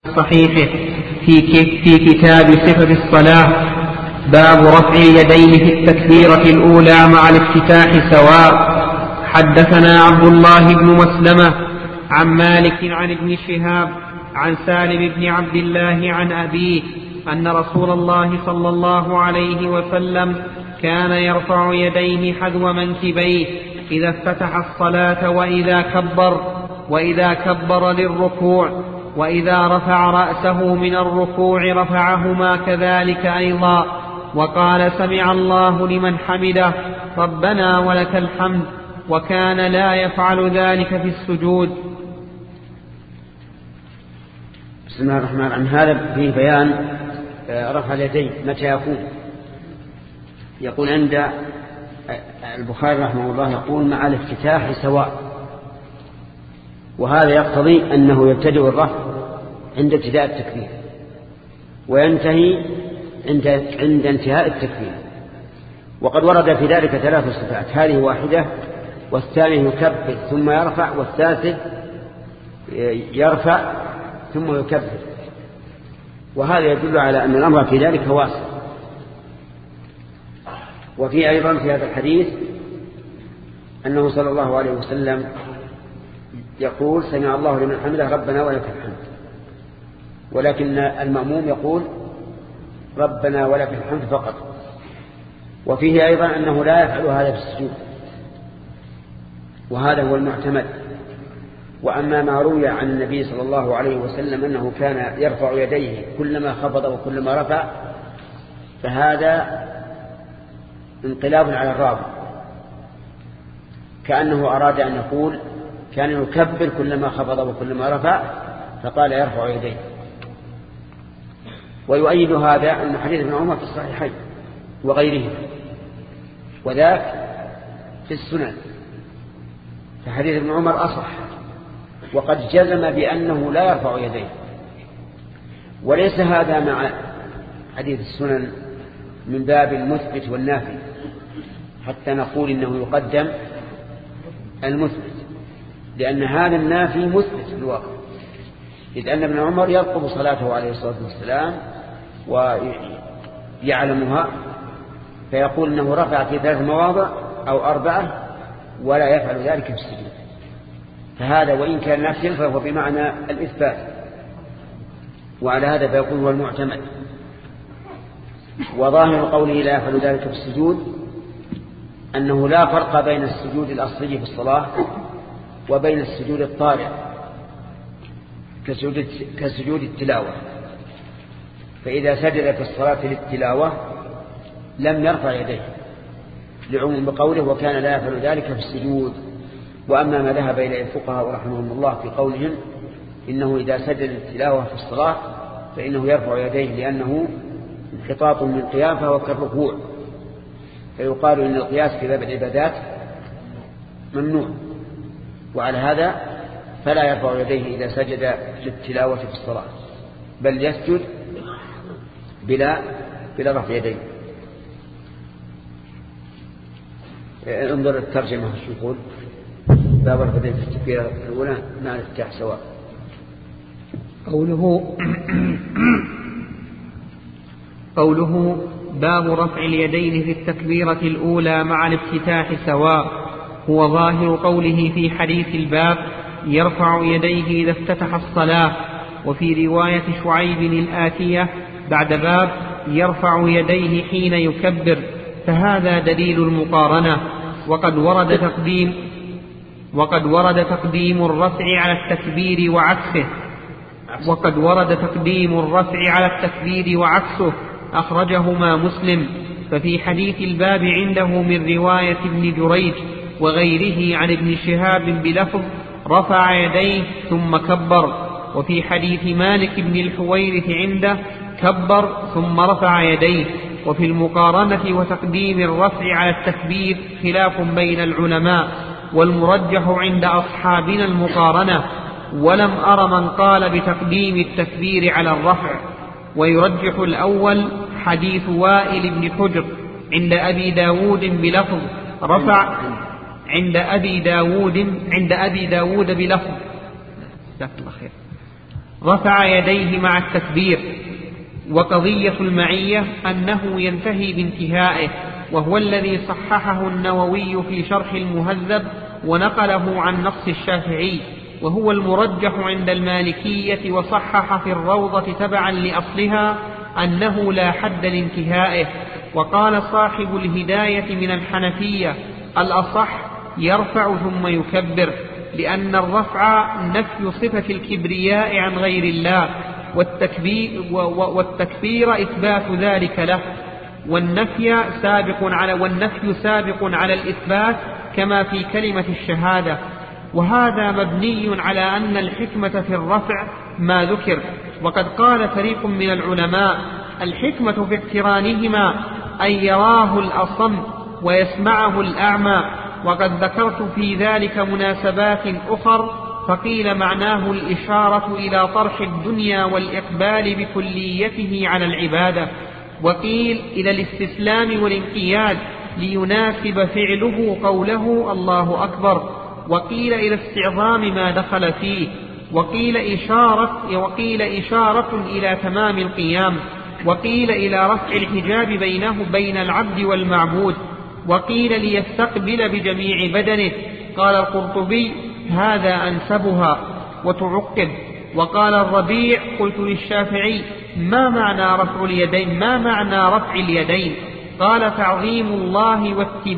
صحيحه في كتاب صفة الصلاة باب رفع اليدين في التكبيرة الأولى مع الافتتاح سواء. حدثنا عبد الله بن مسلمة عن مالك عن ابن شهاب عن سالم بن عبد الله عن أبيه أن رسول الله صلى الله عليه وسلم كان يرفع يديه حذو منكبيه إذا افتتح الصلاة وإذا كبر للركوع، وإذا رفع رأسه من الركوع رفعهما كذلك أيضا، وقال سمع الله لمن حمده ربنا ولك الحمد، وكان لا يفعل ذلك في السجود. بسم الله الرحمن الرحيم. هذا فيه بيان رفع اليدين متى يكون. يقول عند البخاري رحمه الله يقول مع الافتتاح سواء، وهذا يقتضي أنه يبتدئ الرفع عند ابتداء التكبير وينتهي عند انتهاء التكبير. وقد ورد في ذلك 3 صفات، هذه واحدة، والثاني يكبر ثم يرفع، والثالث يرفع ثم يكبر، وهذا يدل على أن الأمر في ذلك واسع. وفي أيضا في هذا الحديث أنه صلى الله عليه وسلم يقول سمع الله لمن حمده ربنا ولك الحمد، ولكن المأموم يقول ربنا ولك الحمد فقط. وفيه أيضا أنه لا يفعل هذا في السجود، وهذا هو المعتمد. وأما ما روي عن النبي صلى الله عليه وسلم أنه كان يرفع يديه كلما خفض وكلما رفع، فهذا انقلاب على الراوي، كأنه أراد أن يقول كان يكبر كلما خفض وكلما رفع، فقال يرفع يديه. ويؤيد هذا أن حديث ابن عمر في الصحيحين وغيره، وذاك في السنن، فحديث ابن عمر أصح، وقد جزم بأنه لا يرفع يديه. وليس هذا مع حديث السنن من باب المثبت والنافي حتى نقول إنه يقدم المثبت، لأن هذا النافي مثبت في الواقع، إذ أن ابن عمر يرقب صلاته عليه الصلاة والسلام ويعلمها، فيقول إنه رفع في 3 مواضع أو 4 ولا يفعل ذلك في السجود. فهذا وإن كان نافيا فهو بمعنى الإثبات، وعلى هذا فيكون هو المعتمد. وظاهر قوله لا يفعل ذلك في السجود أنه لا فرق بين السجود الأصلي في الصلاة وبين السجود الطارئ كسجود التلاوة. فإذا سجد في الصلاة للتلاوة لم يرفع يديه لعموم بقوله وكان لا يفعل ذلك في السجود. وأما ما ذهب إليه الفقهاء رحمهم الله في قولهم إنه إذا سجد التلاوة في الصلاة فإنه يرفع يديه لأنه انحطاط من القيام فهو كالركوع، فيقال إن القياس في باب العبادات ممنوع، وعلى هذا فلا يرفع يديه إذا سجد للتلاوة في الصلاة، بل يسجد بلا رفع يديه. انظر الترجمة شو يقول باب رفع يديه في التكبيرة الأولى مع الافتتاح سواء. قوله باب رفع اليدين في التكبيرة الأولى مع الافتتاح سواء هو ظاهر قوله في حديث الباب يرفع يديه إذا افتتح الصلاة. وفي رواية شعيب الآتية بعد باب يرفع يديه حين يكبر، فهذا دليل المقارنة. وقد ورد تقديم الرفع على التكبير وعكسه أخرجهما مسلم. ففي حديث الباب عنده من رواية ابن جريج وغيره عن ابن شهاب بلفظ رفع يديه ثم كبر. وفي حديث مالك بن الحويرث عنده كبر ثم رفع يديه. وفي المقارنة وتقديم الرفع على التكبير خلاف بين العلماء، والمرجح عند أصحابنا المقارنة، ولم أر من قال بتقديم التكبير على الرفع. ويرجح الأول حديث وائل بن حجر عند أبي داود بلفظ رفع عند أبي داود بلفظ رفع يديه مع التكبير. وقضية المعية أنه ينتهي بانتهائه، وهو الذي صححه النووي في شرح المهذب ونقله عن نص الشافعي، وهو المرجح عند المالكية، وصحح في الروضة تبعا لأصلها أنه لا حد لانتهائه. وقال صاحب الهداية من الحنفية: الأصح يرفع ثم يكبر، لأن الرفع نفي صفة الكبرياء عن غير الله، والتكبير إثبات ذلك له، والنفي سابق على الإثبات كما في كلمة الشهادة. وهذا مبني على أن الحكمة في الرفع ما ذكر. وقد قال فريق من العلماء: الحكمة في اقترانهما أن يراه الأصم ويسمعه الأعمى. وقد ذكرت في ذلك مناسبات أخر، فقيل معناه الإشارة إلى طرح الدنيا والإقبال بكليته على العبادة، وقيل إلى الاستسلام والانقياد ليناسب فعله قوله الله أكبر، وقيل إلى استعظام ما دخل فيه، وقيل إشارة إلى تمام القيام، وقيل إلى رفع الحجاب بين العبد والمعبود، وقيل ليستقبل بجميع بدنه. قال القرطبي: هذا أنسبها. وتعقب. وقال الربيع: قلت للشافعي: ما معنى رفع اليدين؟ قال: تعظيم الله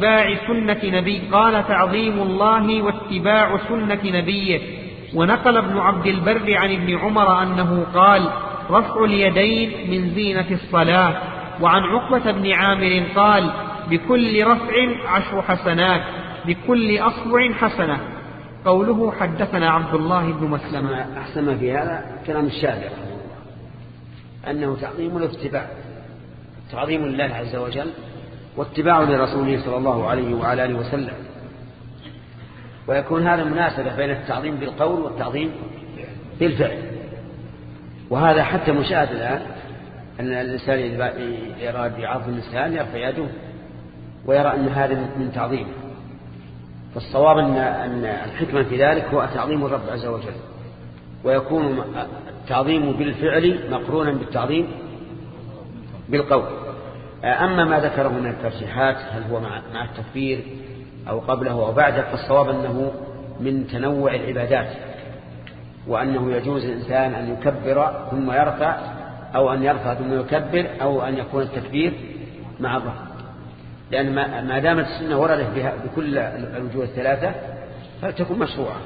واتباع سنة نبيه. ونقل ابن عبد البر عن ابن عمر أنه قال: رفع اليدين من زينة الصلاة. وعن عقبة بن عامر قال: بكل رفع 10 حسنات، بكل أصبع حسنة. قوله حدثنا عبد الله بن مسلمة. أحسن ما في هذا كلام الشافعي أنه تعظيم الاتباع، تعظيم الله عز وجل واتباع لرسوله صلى الله عليه وعلى آله وسلم، ويكون هذا مناسبة بين التعظيم بالقول والتعظيم بالفعل. وهذا حتى مشاهد الآن، أن الإنسان يراد يعظم الإنسان يرفع يده ويرى أن هذا من تعظيمه. فالصواب أن الحكمة في ذلك هو تعظيم الرب عز وجل، ويكون التعظيم بالفعل مقرونا بالتعظيم بالقول. أما ما ذكره من الترجيحات هل هو مع التكبير أو قبله أو بعده، فالصواب أنه من تنوع العبادات، وأنه يجوز الإنسان أن يكبر ثم يرفع، أو أن يرفع ثم يكبر، أو أن يكون التكبير مع الرفع، لأن ما دامت السنة وردت بها بكل الوجوه الثلاثة فلتكن مشروعة.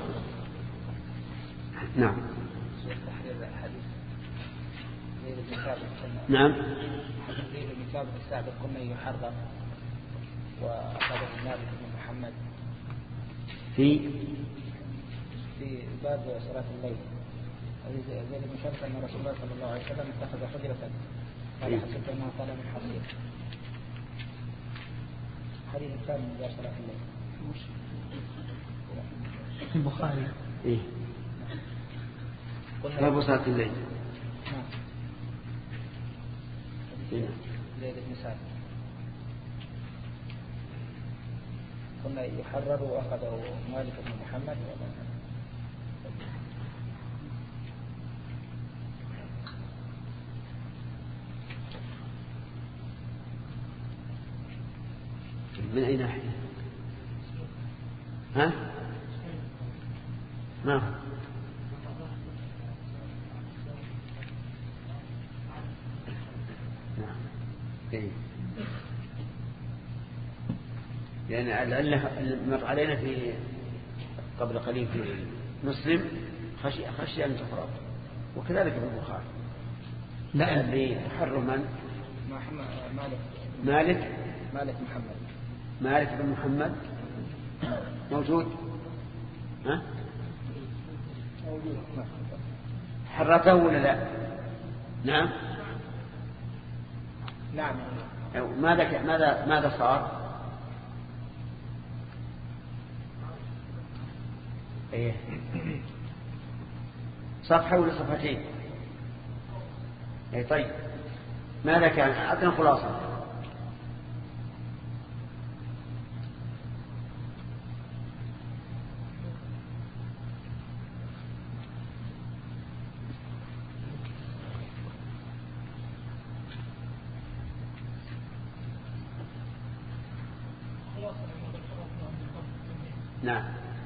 نعم. نعم. الكتاب السابق كنا يحرم وأخذه مالك بن محمد في باب صلاة الليل. زيد بن ثابت أن رسول الله صلى الله عليه وسلم اتخذ حجرة قال حسبت أنها قال من حصير. حديث الثاني من باب صلاة الليل في البخاري. إيه. باب صلاة الليل. زيد بن ثابت كنا يحرر وأخذه مالك بن محمد من أي ناحية؟ ها؟ ما إيه. لأن العلة مر علينا في قبل قليل في مسلم خشي أن تفرط، وكذلك في البخاري. لا لتحرم من؟ مالك بن محمد موجود؟ ها؟ موجود. حرته ولا لا؟ نعم. نعم. ماذا صار؟ ايه صفحة ولا صفحتين؟ ايه طيب ماذا كان؟ أعطنا خلاصة. نعم.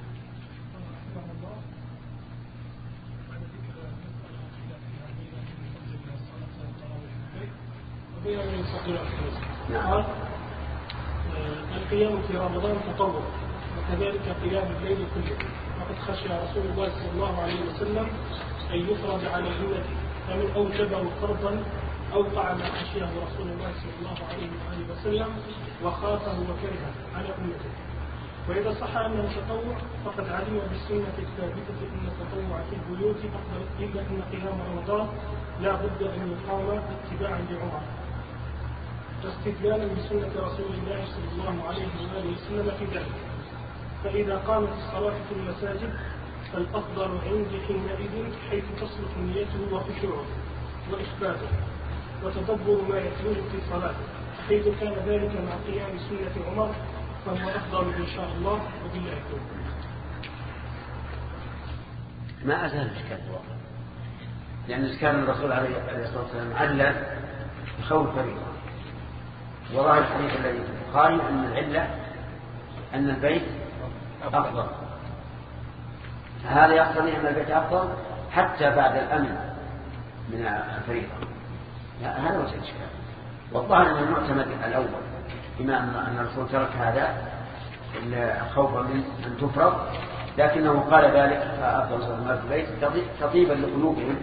قال القيام في رمضان تطوع وكذلك قيام الليل كله، وقد خشي رسول الله صلى الله عليه وسلم أن يفرض على أمته، فمن أوجبه فرضا أوقع ما خشيه رسول الله صلى الله عليه وآله وسلم وخافه وكرهه على أمته. وإذا صح أنه تطوع فقد علم بالسنة الثابتة أن التطوع في البيوت أفضل، إلا أن قيام رمضان لا بد أن يقام اتباعا لعمر واستدلالا بسنة رسول الله صلى الله عليه وآله وسلم في ذلك. فإذا قامت الصلاة في المساجد فالأفضل عندي حينئذ حيث تصلح نيته وخشوعه وإخفاته وتدبر ما يتلوه في صلاته، حيث كان ذلك مع قيام سنة عمر فهو أفضل إن شاء الله وبالله التوفيق. ما أزال الإشكال الواقع، لأن إشكال الرسول عليه الصلاة والسلام علّ بخوف فريضة، وظاهر الحديث الذي في البخاري أن العلة أن البيت أفضل، هذا يقتضي أن البيت أفضل حتى بعد الأمن من الفريضة. هذا وجه الإشكال، والظاهر أن المعتمد الأول بما أن الرسول ترك هذا خوفا من أن تفرض، لكنه قال ذلك فأفضل صلاة المغرب في البيت تطيبا لقلوبهم،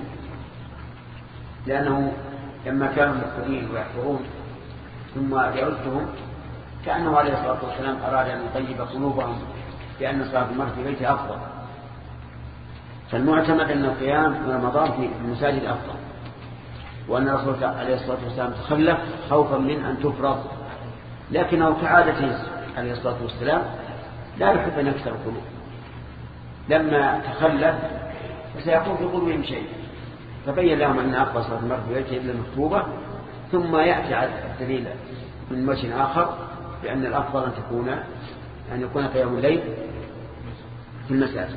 لأنه لما كانوا مدخلين ويحفرون ثم جعلتهم كأنه عليه الصلاة والسلام أراد أن يطيب قلوبهم بأن صلاة المغرب في بيته أفضل. فالمعتمد أن القيام في رمضان في المساجد أفضل، وأن الرسول عليه الصلاة والسلام تخلف خوفا من أن تفرض، لكنه كعادته عليه الصلاة والسلام لا يحب أن يكسر القلوب، لما تخلف فسيكون في قلوبهم شيء، فبين لهم أن أفضل صلاة المغرب في بيته إلا مكتوبة، ثم يأتي على الدليل من وجه آخر بأن الأفضل أن يكون قيام الليل في المساجد.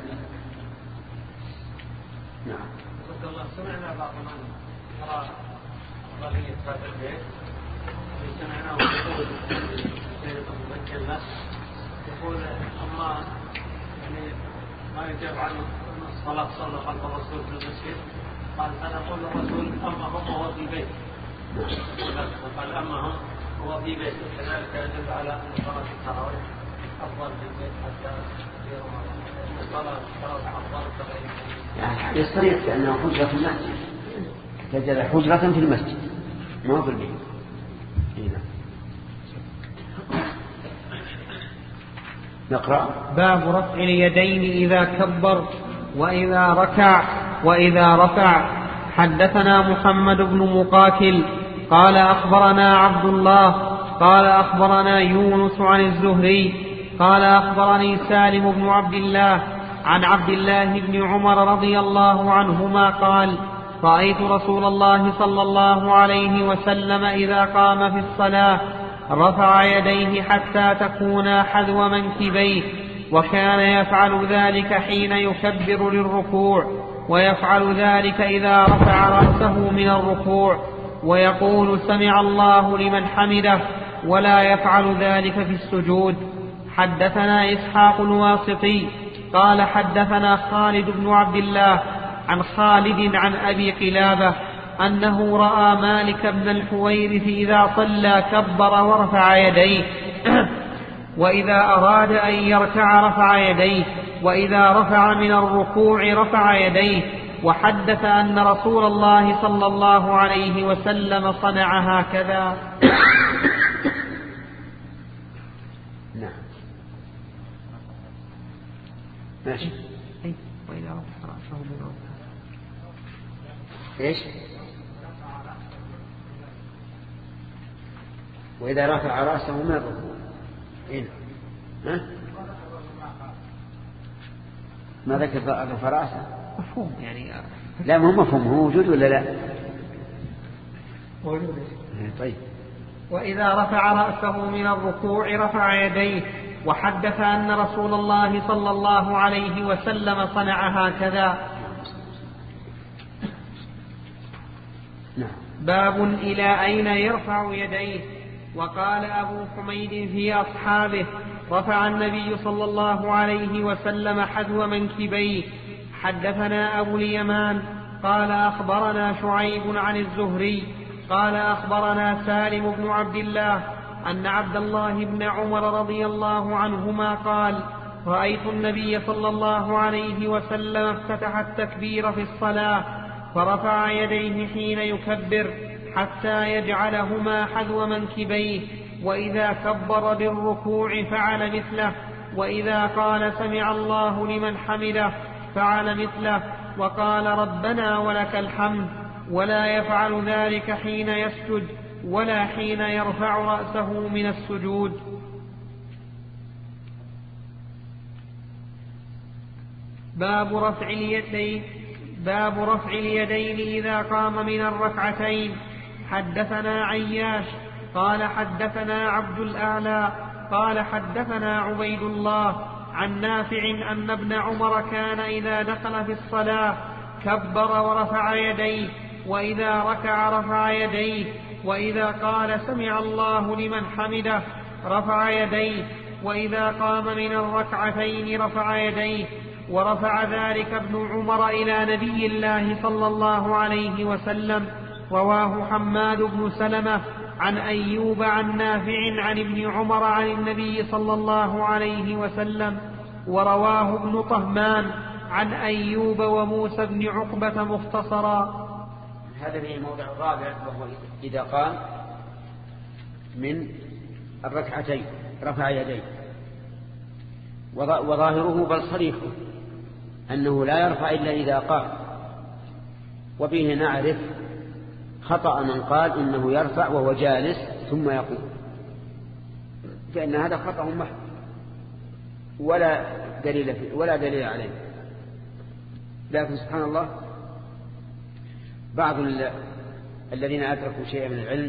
نعم. سمعنا بعض من يرى أفضلية هذا البيت، سمعناه يقول مبكر يقول أما يعني ما يجاب عن الصلاة صلى خلف الرسول في المسجد، قال أنا أقول الرسول أما هو في بيت، قال أما هو في بيت، كذلك يدل على أن صلاة التراويح أفضل في البيت حتى في رمضان، صلاة التراويح أفضل كغيرها. يعني يصريح بأنه حجرة في المسجد، تجد حجرة في المسجد ما في البيت. نقرأ. باب رفع اليدين إذا كبر وإذا ركع وإذا رفع. حدثنا محمد بن مقاتل قال أخبرنا عبد الله قال أخبرنا يونس عن الزهري قال أخبرني سالم بن عبد الله عن عبد الله بن عمر رضي الله عنهما قال رأيت رسول الله صلى الله عليه وسلم إذا قام في الصلاة رفع يديه حتى تكونا حذو منكبيه، وكان يفعل ذلك حين يكبر للركوع، ويفعل ذلك إذا رفع رأسه من الركوع ويقول سمع الله لمن حمده، ولا يفعل ذلك في السجود. حدثنا إسحاق الواسطي قال حدثنا خالد بن عبد الله عن خالد عن أبي قلابة أنه رأى مالك بن الحويرث إذا صلى كبر ورفع يديه وإذا أراد أن يركع رفع يديه، وإذا رفع من الركوع رفع يديه. وحدث أن رسول الله صلى الله عليه وسلم صنع هكذا. نعم ماشي. وإذا رفع رأسه من الركوع إيش؟ وإذا رفع رأسه من الركوع إيه؟ ها؟ ما ذكر رفع رأسه؟ مفهوم يعني. لا ما هو مفهوم، هو موجود ولا لا؟ موجود. طيب. وإذا رفع رأسه من الركوع رفع يديه. وحدث أن رسول الله صلى الله عليه وسلم صنع هكذا. نعم. باب إلى أين يرفع يديه. وقال أبو حميد في أصحابه رفع النبي صلى الله عليه وسلم حذو منكبيه. حدثنا أبو اليمان قال أخبرنا شعيب عن الزهري قال أخبرنا سالم بن عبد الله أن عبد الله بن عمر رضي الله عنهما قال رأيت النبي صلى الله عليه وسلم افتتح التكبير في الصلاة فرفع يديه حين يكبر حتى يجعلهما حذو منكبيه، وإذا كبر بالركوع فعل مثله، وإذا قال سمع الله لمن حمده فعل مثله، وقال ربنا ولك الحمد، ولا يفعل ذلك حين يسجد ولا حين يرفع رأسه من السجود. باب رفع اليدين إذا قام من الركعتين. حدثنا عياش قال حدثنا عبد الأعلى قال حدثنا عبيد الله عن نافع أن ابن عمر كان إذا دخل في الصلاة كبر ورفع يديه، وإذا ركع رفع يديه، وإذا قال سمع الله لمن حمده رفع يديه، وإذا قام من الركعتين رفع يديه. ورفع ذلك ابن عمر إلى نبي الله صلى الله عليه وسلم. رواه حماد بن سلمة عن أيوب عن نافع عن ابن عمر عن النبي صلى الله عليه وسلم. ورواه ابن طهمان عن أيوب وموسى بن عقبة مختصرا. هذا في الموضع الرابع، وهو إذا قام من الركعتين رفع يديه، وظاهره بل صريحه أنه لا يرفع إلا إذا قام، وبه نعرف خطأ من قال إنه يرفع وهو جالس ثم يقوم، فإن هذا خطأ محض ولا دليل عليه. لكن سبحان الله بعض الذين أدركوا شيئا من العلم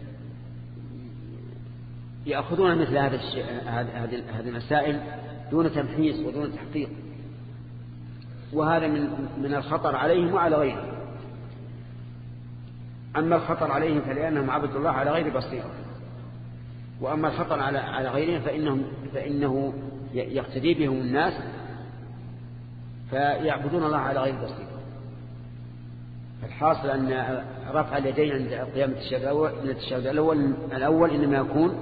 يأخذون مثل هذه المسائل دون تمحيص ودون تحقيق، وهذا من الخطر عليهم وعلى غيرهم. أما الخطر عليهم فلأنهم عبدوا الله على غير بصيرة، وأما الخطر على غيرهم فإنه يقتدي بهم الناس فيعبدون الله على غير بصيرة. الحاصل أن رفع اليدين عند قيام التشهد الأول إنما يكون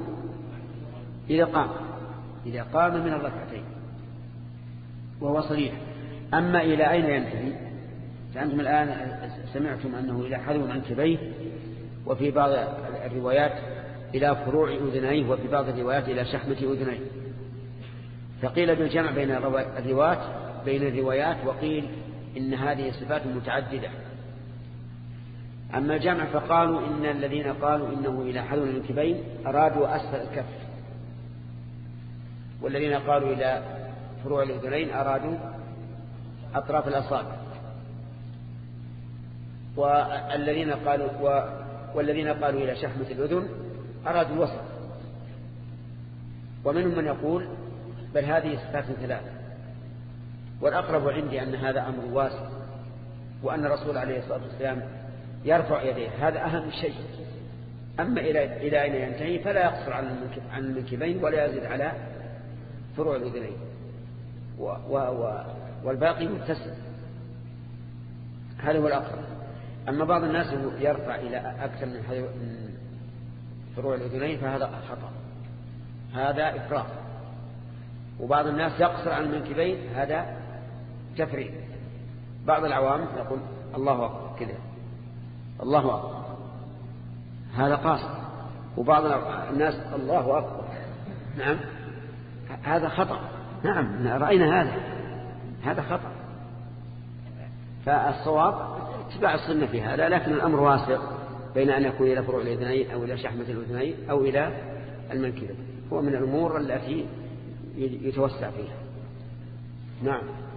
إذا قام من الركعتين، وهو صريح. أما إلى أين ينتهي؟ فأنتم الآن سمعتم أنه إلى حذو منكبيه، وفي بعض الروايات إلى فروع أذنيه، وفي بعض الروايات إلى شحمة أذنيه. فقيل بالجمع بين الروايات، وقيل إن هذه صفات متعددة. أما الجمع فقالوا إن الذين قالوا إنه إلى حذو المنكبين أرادوا أسفل الكف، والذين قالوا إلى فروع الأذنين أرادوا أطراف الأصابع، والذين قالوا إلى شحمة الأذن أرادوا الوسط. ومنهم من يقول بل هذه صفات ثلاثة، والأقرب عندي أن هذا أمر واسع، وأن الرسول عليه الصلاة والسلام يرفع يديه، هذا أهم شيء. أما إلى أين ينتهي فلا يقصر عن المنكبين ولا يزيد على فروع الأذنين، والباقي متسع. هذا هو الأقرب. أما بعض الناس يرفع إلى أكثر من فروع الأذنين فهذا خطأ، هذا إفراط. وبعض الناس يقصر عن المنكبين، هذا تفريط. بعض العوام يقول الله أكبر كذا، الله أكبر، هذا قاصر. وبعض الناس الله أكبر، نعم هذا خطأ. نعم رأينا هذا خطأ. فالصواب اتباع السنة في هذا، لكن الأمر واسع بين أن يكون إلى فروع الأذنين أو إلى شحمة الأذنين أو إلى المنكبين، هو من الأمور التي يتوسع فيها. نعم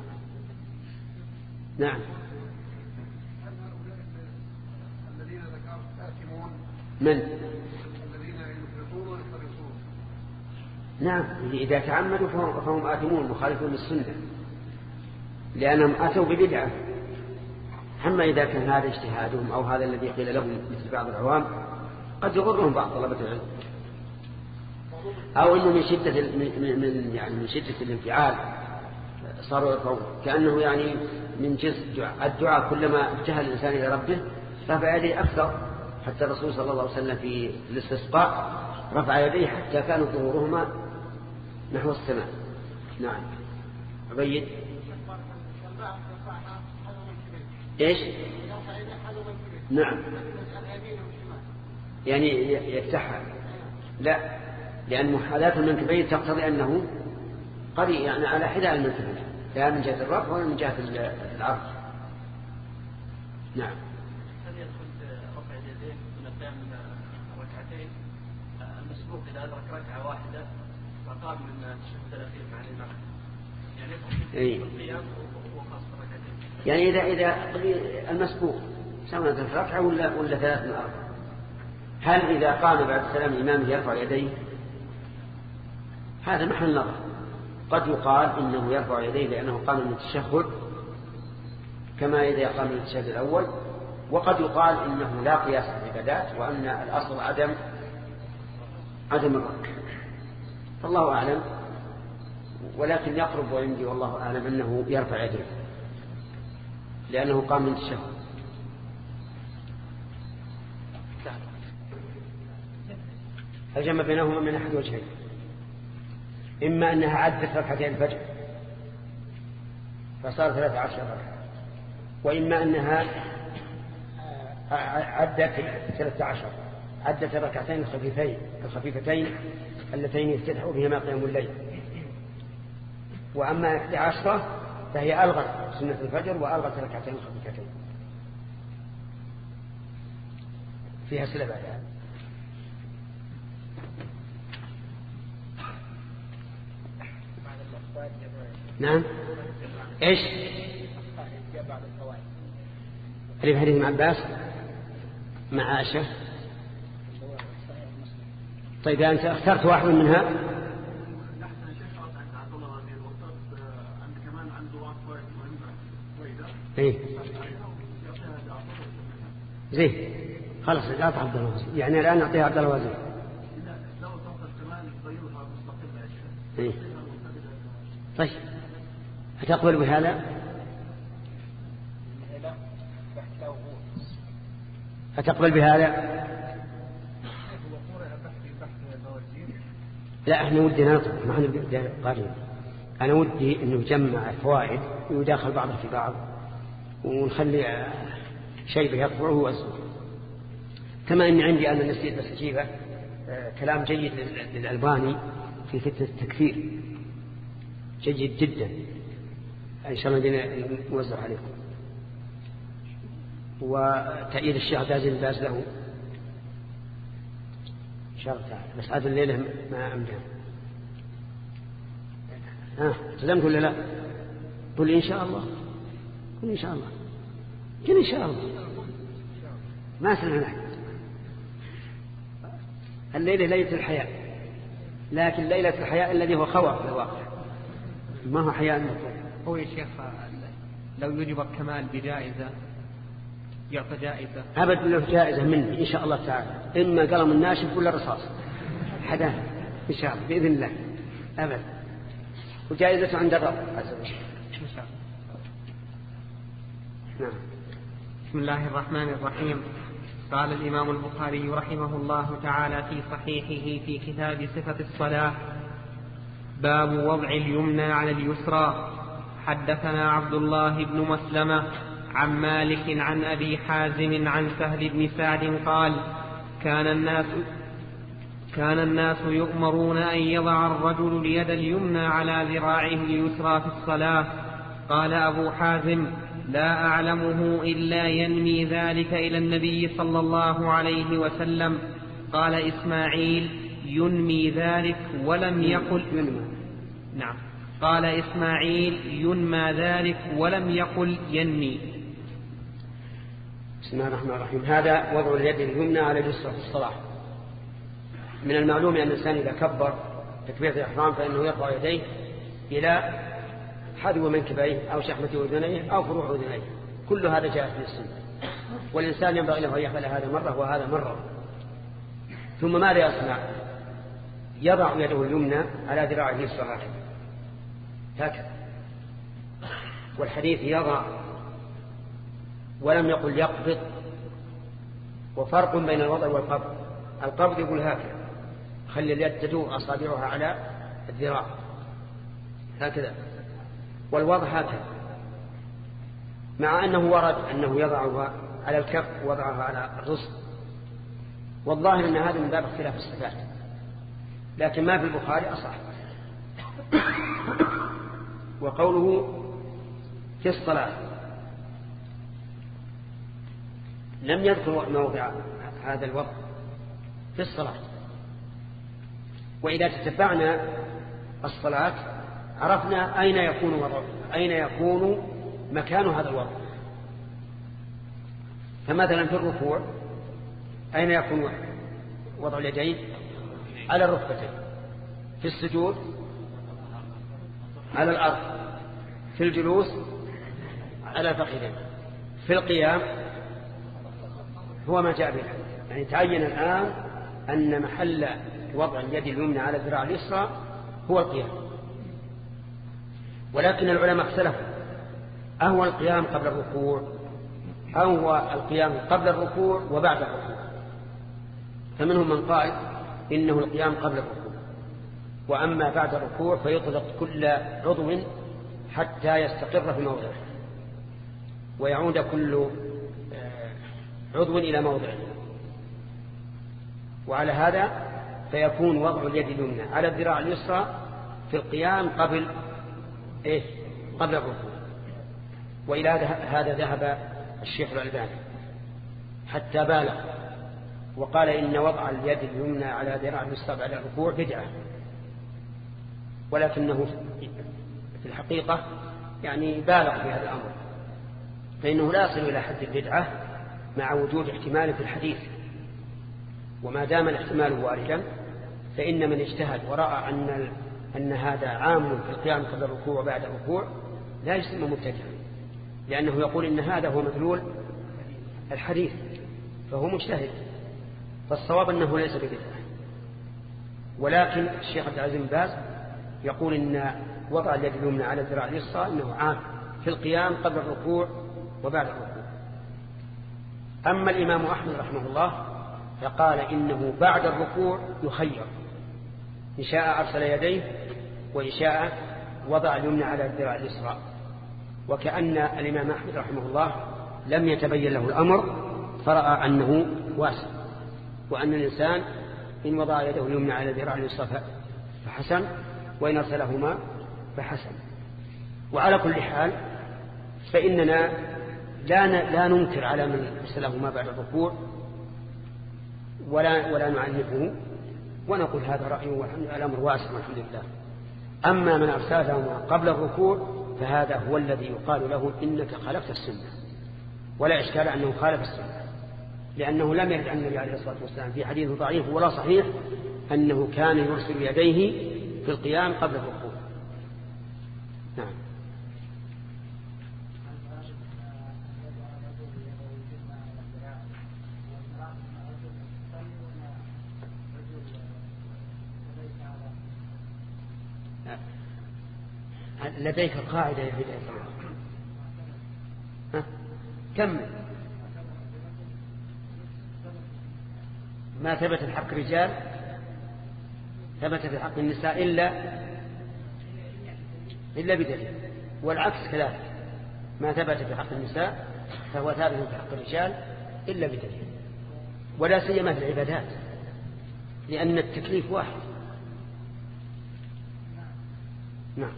الذين ذكرت آثمون، من الذين يفرطون ويفرطون. نعم إذا تعمدوا فهم آثمون مخالفون للسنة، لأنهم أتوا ببدعة. أما إذا كان هذا اجتهادهم أو هذا الذي قيل لهم مثل بعض العوام قد يغرهم بعض طلبة العلم. أو أنه من شدة من شدة الانفعال صاروا يرفعون، كأنه يعني من جنس الدعاء كلما ابتهل الإنسان إلى ربه رفع يديه أكثر، حتى الرسول صلى الله عليه وسلم في الاستسقاء رفع يديه حتى كانوا ظهورهما نحو السماء. نعم. عبيد إيش؟ نعم، يعني يفتحها، لا، لأن محاذاة المنكبين تقتضي أنه قريب يعني على حذاء المنكبين، لا من جهة الرفع ولا من جهة العرض. نعم. هل يدخل رفع اليدين من القيام من ركعتين المسبوق إذا أدرك ركعة واحدة وقام من التشهد الأخير مع الإمام، يعني يدخل في القيام وخاص ركعتين؟ يعني إذا المسبوق سواء أدرك ركعة ولا 3 من 4، هل إذا قام بعد السلام الإمام يرفع يديه؟ هذا محل نظر. قد يقال إنه يرفع يديه لأنه قام من التشهد كما إذا قام من التشهد الأول، وقد يقال إنه لا قياس في العبادات وأن الأصل عدم الركع، فالله أعلم، ولكن يقرب وعندي والله أعلم أنه يرفع يديه لأنه قام من التشهد. الجمع بينهما من أحد وجهين، إما أنها عدت ركعتين الفجر فصار 13 ركعة، وإما أنها عدت 13 عدت الركعتين الخفيفتين اللتين يفتتح بهما قيام الليل. وأما 11 فهي ألغت سنة الفجر وألغت ركعتين خفيفتين فيها سلة بعدها. نعم. ايش اللي في حديث ابن عباس مع عائشة؟ طيب أنت اخترت واحد منها. ايه زين خلاص لا عبد الله يعني الآن نعطيها عبد الله وزير. ايه طيب أتقبل بهذا؟ أتقبل بهذا؟ لا احنا ودنا نطلق، ما احنا قارين. أنا ودي أنه نجمع الفوائد ويداخل بعضها في بعض ونخلي شيء يطبعه وأسمه. كما أن عندي أنا نسيت بس أجيبه كلام جيد للألباني في فتنة التكفير، جيد جدا، إن شاء الله نوزع عليكم، وتأييد الشيخ عبد العزيز بن باز له إن شاء الله تعالى. بس هذا الليلة ما أمدان. تلمت ولا لا؟ قل إن شاء الله، قل إن شاء الله، قل إن شاء الله، ما سمعنا أحد. الليلة ليلة الحياة، لكن ليلة الحياة الذي هو خوف في الواقع، ما هو حياة المطلوب. هو يا شيخ لو يجبر كمال بجائزة يعطى جائزة؟ أبد له جائزة مني إن شاء الله تعالى، إما قلم الناشف ولا رصاص حدا إن شاء الله بإذن الله أبد، وجائزة عند الرب عز وجل إن شاء الله. نعم. بسم الله الرحمن الرحيم. قال الإمام البخاري رحمه الله تعالى في صحيحه في كتاب صفة الصلاة: باب وضع اليمنى على اليسرى. حدثنا عبد الله بن مسلمة عن مالك عن أبي حازم عن سهل بن سعد قال: كان الناس يؤمرون أن يضع الرجل اليد اليمنى على ذراعه اليسرى في الصلاة. قال أبو حازم: لا أعلمه إلا ينمي ذلك إلى النبي صلى الله عليه وسلم. قال إسماعيل: ينمي ذلك ولم يقل نعم. قال إسماعيل: ينمى ذلك ولم يقل ينمي. بسم الله الرحمن الرحيم. هذا وضع اليد اليمنى على اليسرى في الصلاة. من المعلوم أن الإنسان إذا كبر تكبيرة الإحرام فإنه يرفع يديه إلى حذو منكبيه أو شحمة أذنيه أو فروع أذنيه، كل هذا جاء في السنة، والإنسان ينبغي له أن يفعل هذا مرة وهذا مرة. ثم ماذا يصنع؟ يضع يده اليمنى على ذراعه اليسرى هكذا، والحديث يضع ولم يقل يقبض، وفرق بين الوضع والقبض. القبض يقول هكذا، خلي اليد تدور أصابعها على الذراع هكذا، والوضع هكذا، مع أنه ورد أنه يضعها على الكف ووضعها على الرسل، والظاهر أن هذا من باب اختلاف الصفات، لكن ما في البخاري أصح. وقوله في الصلاة لم يذكر موضع هذا الوضع في الصلاة، وإذا تتبعنا الصلاة عرفنا أين يكون مكان هذا الوضع. فمثلا في الركوع أين يكون وضع اليدين؟ على الركبتين. في السجود على الأرض. في الجلوس على الفخذين. في القيام هو ما جاء به، يعني تعين الآن أن محل وضع اليد اليمنى على الذراع اليسرى هو القيام. ولكن العلماء اختلفوا، أهو القيام قبل الركوع أو هو القيام قبل الركوع وبعد الركوع؟ فمنهم من قال إنه القيام قبل الركوع، وأما بعد الركوع فيطلق كل عضو حتى يستقر في موضعه ويعود كل عضو إلى موضعه. وعلى هذا فيكون وضع اليد اليمنى على الذراع اليسرى في القيام قبل الركوع. وإلى هذا ذهب الشيخ الألباني حتى بالغ وقال إن وضع اليد اليمنى على ذراع اليسرى بعد الركوع بدعة، ولكنه في الحقيقة يعني بالغ في هذا الأمر، فإنه لا يصل إلى حد البدعة مع وجود احتمال في الحديث. وما دام الاحتمال واردا فإن من اجتهد ورأى أن هذا عام في القيام قبل الركوع وبعد الركوع لا يسمى مبتدعا، لأنه يقول إن هذا هو مدلول الحديث فهو مجتهد. فالصواب أنه ليس ببدعة. ولكن الشيخ عبد العزيز بن باز يقول إن وضع اليد اليمنى على الذراع اليسرى إنه عام في القيام قبل الركوع وبعد الركوع. أما الإمام أحمد رحمه الله فقال إنه بعد الركوع يخير، إن شاء أرسل يديه وإن شاء وضع اليمنى على الذراع اليسرى. وكأن الإمام أحمد رحمه الله لم يتبين له الأمر فرأى أنه واسع، وأن الإنسان إن وضع يده اليمنى على الذراع اليسرى فحسن، وإن أرسلهما فحسن. وعلى كل حال فإننا لا ننكر على من أرسلهما بعد الركوع ولا نعنفه، ونقول هذا رأيه والأمر واسع والحمد لله. أما من أرسلهما قبل الركوع فهذا هو الذي يقال له إنك خالفت السنة، ولا إشكال أنه خالف السنة، لأنه لم يرد عن النبي عليه الصلاة والسلام في حديث ضعيف ولا صحيح أنه كان يرسل يديه في القيام قبل الركوع. نعم. لديك قاعدة يا بداية كمل. ما ثبت في حق الرجال ثبت في حق النساء إلا بدليل، والعكس كذلك، ما ثبت في حق النساء فهو ثابت في حق الرجال إلا بدليل، ولا سيما في العبادات لأن التكليف واحد. نعم.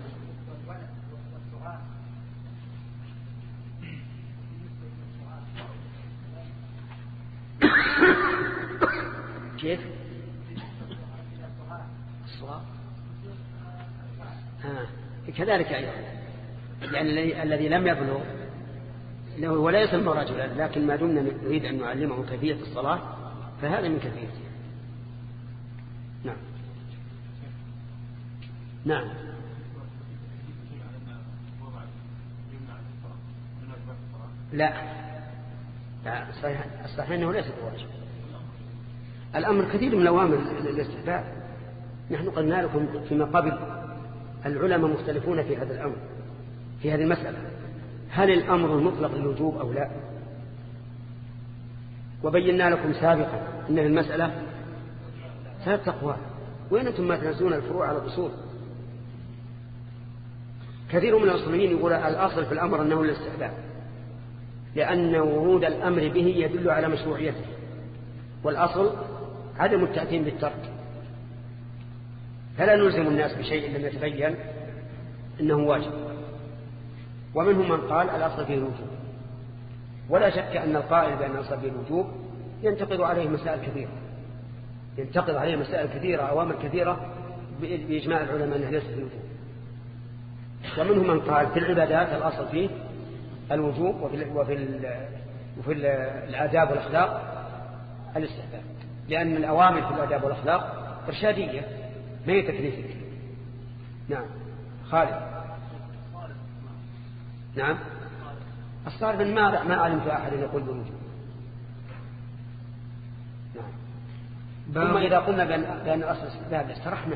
كيف الصواب كذلك أيضا، يعني الذي لم يبلغ له ولا يسمى رجلا، لكن ما دمنا نريد أن نعلمه كيفية الصلاة فهذا من كيفيته. نعم. نعم. لا الصحيح أنه ليس بواجب. الأمر كثير من الأوامر الاستحباب، نحن قلنا لكم فيما قبل العلماء مختلفون في هذا الأمر، في هذه المسألة، هل الأمر المطلق للوجوب أو لا؟ وبينا لكم سابقا أن المسألة 3 أقوال، وين أنتم ما تنزلون الفروع على الأصول؟ كثير من الأصوليين يقول الأصل في الأمر أنه الاستحباب، لأن ورود الأمر به يدل على مشروعيته، والأصل عدم التأثيم بالترك، فلا نلزم الناس بشيء لم يتبين أنه واجب. ومنهم من قال الأصل فيه الوجوب، ولا شك أن القائل بأن الأصل فيه الوجوب ينتقد عليه مسائل كثيرة، أوامر كثيرة بإجماع العلماء أنه ليس فيه الوجوب. ومنهم من قال في العبادات الأصل فيه الوجوب، وفي الآداب والأخلاق الاستحباب، لأن الأوامر في الآداب والأخلاق إرشادية ما هي تكليفية. نعم خالد. نعم الصارف ما علمت أحد يقول بالوجوب. نعم. ثم إذا قلنا بأن أصل الاستحباب استرحنا،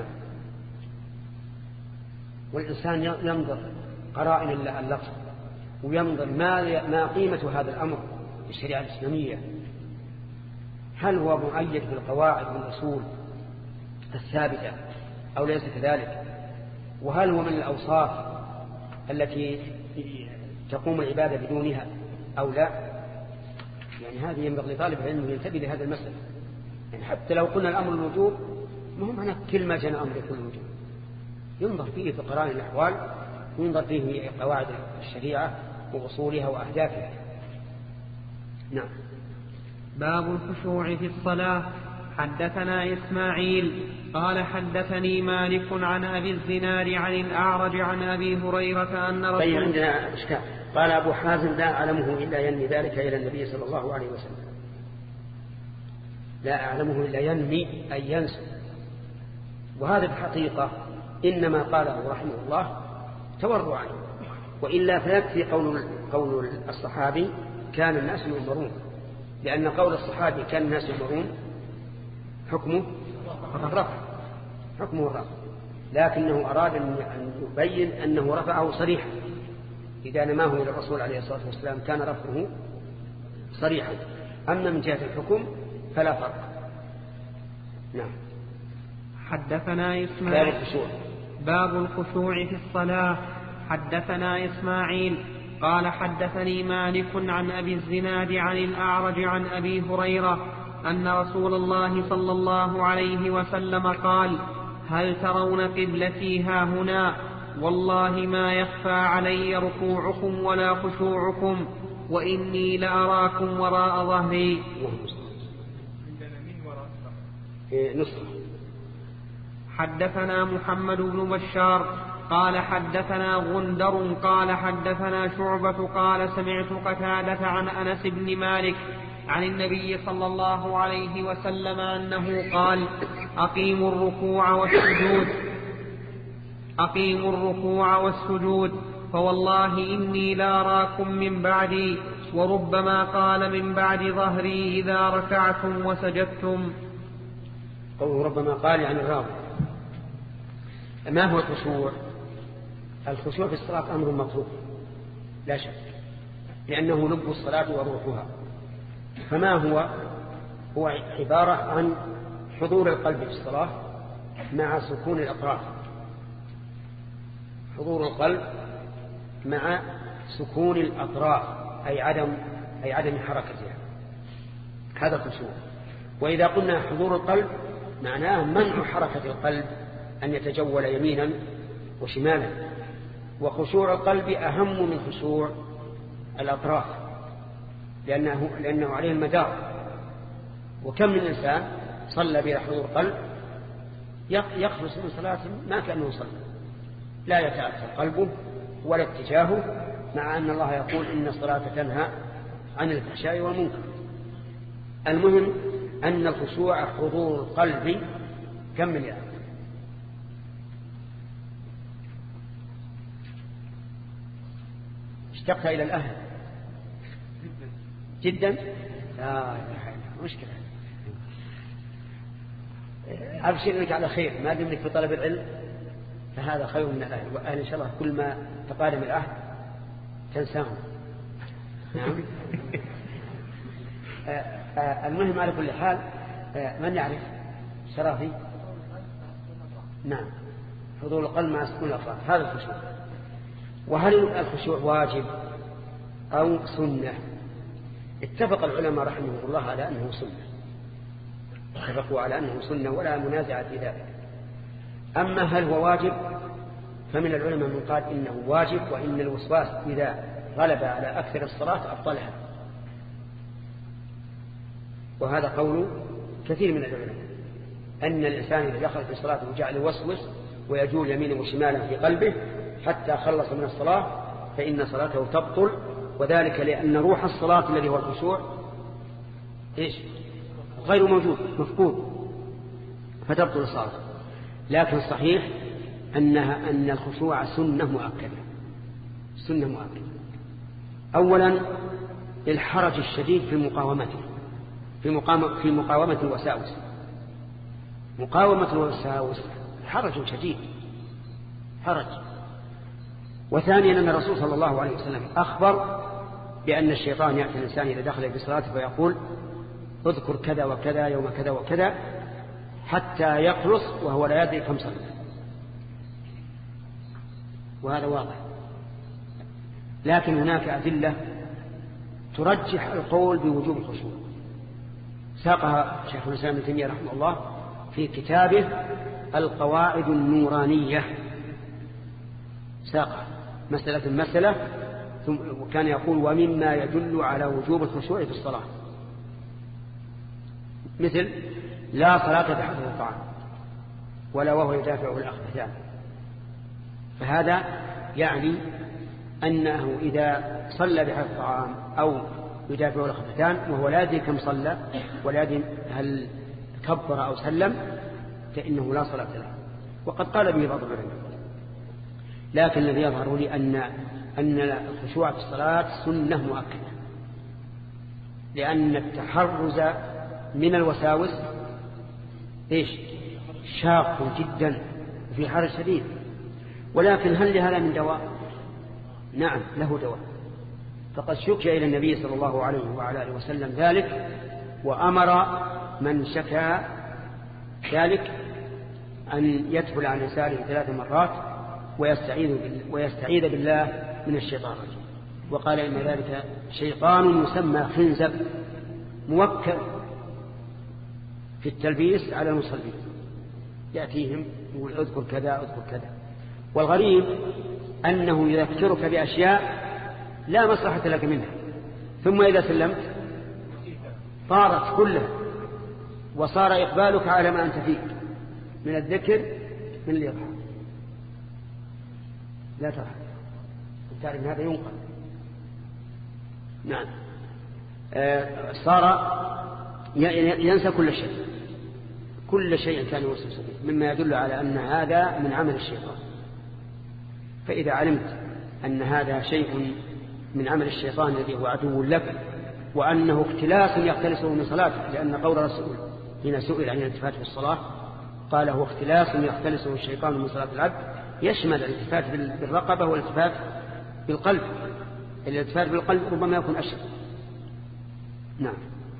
والإنسان ينظر قرائن اللفظ وينظر ما قيمة هذا الأمر في الشريعة الإسلامية، هل هو مؤيد بالقواعد والأصول الثابتة أو ليس كذلك، وهل هو من الأوصاف التي تقوم العبادة بدونها أو لا. يعني هذه ينبغي لطالب العلم ينتبه لهذا المسألة. يعني حتى لو قلنا الأمر الوجوب مهم هنا كل ما جاء أمر يكون الوجوب، ينظر فيه في قرائن الأحوال، وينظر فيه في قواعد الشريعة وأصولها وأهدافها. نعم. باب الخشوع في الصلاة. حدثنا إسماعيل قال حدثني مالك عن أبي الزناد عن الأعرج عن أبي هريرة أن رسول طيب عندنا إشكال. قال أبو حازم لا أعلمه إلا ينمي ذلك إلى النبي صلى الله عليه وسلم. لا أعلمه إلا ينمي أي ينسى، وهذا الحقيقة إنما قاله رحمه الله تورعا، وإلا فيكفي قول الصحابي كان الناس يؤمرون، لأن قول الصحابي كان الناس يؤمرون حكمه الرفع، لكنه أراد أن يبين أنه رفعه صريحا. إذا نماه إلى الرسول عليه الصلاة والسلام كان رفعه صريحا، أما من جهة الحكم فلا فرق. نعم. حدثنا إسماعيل باب الخشوع في الصلاة. حدثنا إسماعيل قال حدثني مالك عن أبي الزناد عن الأعرج عن أبي هريرة أن رسول الله صلى الله عليه وسلم قال: هل ترون قبلتي ها هنا؟ والله ما يخفى علي ركوعكم ولا خشوعكم، وإني لأراكم وراء ظهري. حدثنا محمد بن بشار قال حدثنا غندر قال حدثنا شعبة قال سمعت قتادة عن أنس بن مالك عن النبي صلى الله عليه وسلم أنه قال: أقيموا الركوع والسجود فوالله إني لأراكم من بعدي، وربما قال من بعد ظهري إذا ركعتم وسجدتم. قوله ربما قال عن الراوي. ما هو الخشوع؟ الخشوع في الصلاة أمر مطلوب لا شك، لأنه لب الصلاة وروحها. فما هو عبارة عن حضور القلب في الصلاة مع سكون الأطراف، حضور القلب مع سكون الأطراف أي عدم حركتها، هذا الخشوع. وإذا قلنا حضور القلب معناه منع حركة القلب أن يتجول يمينا وشمالا، وخشوع القلب أهم من خشوع الأطراف، لأنه عليه المدار. وكم من إنسان صلى بلا حضور قلب يخلص من صلاته ما كأنه صلى، لا يتأثر قلبه ولا اتجاهه، مع أن الله يقول إن الصلاة تنهى عن الفحشاء والمنكر. المهم أن الخشوع حضور القلب. كمل يا أخي. اشتقت إلى الأهل جدا؟ لا مشكلة. أبشر لك على خير، ما دمك في طلب العلم فهذا خير من الأهل، وأهل إن شاء الله كل ما تقادم العهد تنساهم. نعم. المهم على كل حال من يعرف شرافي؟ نعم، حضور القلب مع سكون الأطراف، هذا الخشوع. وهل الخشوع واجب أو سنة؟ اتفق العلماء رحمه الله على أنه سنة، اتفقوا على أنه سنة ولا منازعة في ذلك. أما هل هو واجب فمن العلماء من قال إنه واجب، وإن الوسواس إذا غلب على أكثر الصلاة أبطلها، وهذا قول كثير من العلماء، أن الإنسان إذا دخل في صلاته وجعل يوسوس ويجول يمينا وشمالا في قلبه حتى خلص من الصلاة فإن صلاته تبطل، وذلك لأن روح الصلاة الذي هو الخشوع غير موجود، مفقود، فتبطل الصلاة. لكن الصحيح أن الخشوع سنة مؤكدة، سنة مؤكدة. أولا الحرج الشديد في مقاومته، في مقاومة الوساوس، مقاومة الوساوس حرج شديد، حرج. وثانيا أن الرسول صلى الله عليه وسلم أخبر بأن الشيطان يأتي الإنسان إذا دخل في صلاته فيقول اذكر كذا وكذا يوم كذا وكذا حتى يخلص وهو لا يدري كم صلى، وهذا واضح. لكن هناك أدلة ترجح القول بوجوب الخشوع، ساقها شيخ الإسلام ابن تيمية رحمه الله في كتابه القواعد النورانية، ساقها مسألة وكان يقول ومما يدل على وجوب الخشوع في الصلاة، مثل لا صلاة تحته الطعام ولا وهو يدافعه الأخبثان، فهذا يعني أنه إذا صلى بحث الطعام أو يدافعه الأخبثان وهو لا يدري كم صلى ولا يدري هل كبر أو سلم فإنه لا صلاة له، وقد قال به بعض العلماء. لكن الذي يظهر لي أن الخشوع في الصلاة سنة مؤكدة، لأن التحرز من الوساوس شاق جدا وفي حرج شديد. ولكن هل لهذا من دواء؟ نعم له دواء، فقد شكي إلى النبي صلى الله عليه وعلى آله وسلم ذلك، وأمر من شكى ذلك أن يتبل عن يساره 3 مرات ويستعيذ بالله من الشيطان الرجيم، وقال إن ذلك شيطان يسمى خنزب موكل في التلبيس على المصلين، يأتيهم يقول اذكر كذا اذكر كذا. والغريب أنه يذكرك بأشياء لا مصلحة لك منها، ثم إذا سلمت طارت كلها وصار إقبالك على ما أنت فيه من الذكر من الإضحى. لا ترى تعرف هذا ينقل. نعم صار ينسى كل شيء كان يوسوس به، مما يدل على أن هذا من عمل الشيطان. فإذا علمت أن هذا شيء من عمل الشيطان الذي هو عدو لك، وأنه اختلاس يختلسه من صلاتك، لأن قول الرسول حين سئل عن الالتفات في الصلاة قال هو اختلاس يختلسه الشيطان من صلاة العبد، يشمل الالتفات بالرقبة والالتفات بالقلب. الالتفات بالقلب ربما يكون أشد. نعم.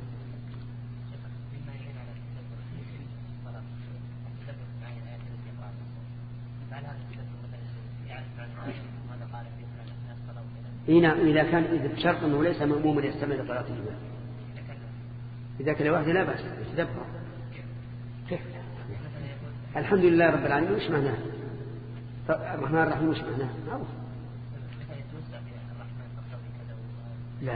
إذا كان بشرط أنه ليس مأموما يستمع لقراءة الإمام، إذا كان لوحده لا بأس يتدبر. الحمد لله رب العالمين وش معناه؟ الرحمن الرحيم وش معناه؟ معروف. لا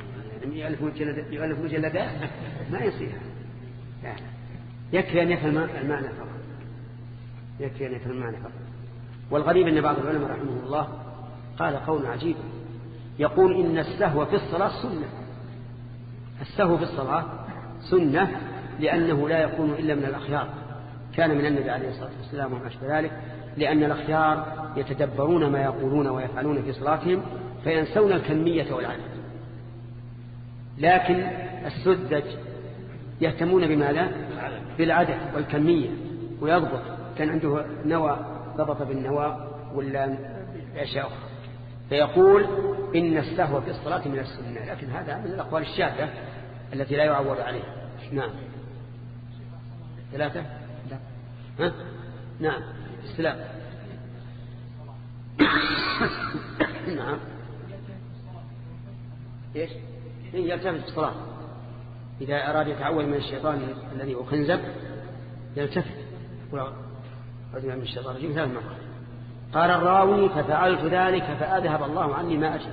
يؤلف مجلدات ما يصير. لا يكفي أن يفهم المعنى فقط، يكفي أن يفهم المعنى فقط. والغريب أن بعض العلماء رحمه الله قال قول عجيب، يقول إن السهو في الصلاة سنة. السهو في الصلاة سنة لأنه لا يكون إلا من الأخيار، كان من النبي عليه الصلاة والسلام وما أشبه ذلك، لأن الأخيار يتدبرون ما يقولون ويفعلون في صلاتهم فينسون الكمية والعدد. لكن السذج يهتمون بماذا؟ بالعدد والكمية، ويضبط، كان عنده نوى ضبط بالنوى ولا أشياء أخرى، فيقول إن السهو في الصلاة من السنة، لكن هذا من الأقوال الشاذة التي لا يعول عليها. نعم. 3. ها؟ نعم. السلام. نعم. إيش؟ يلتفت في الصلاة إذا أراد يتعوذ من الشيطان الذي هو خنزب يلتفت رجل من الشيطان الرجيم 3 مرات. قال الراوي ففعلت ذلك فأذهب الله عني ما أجل.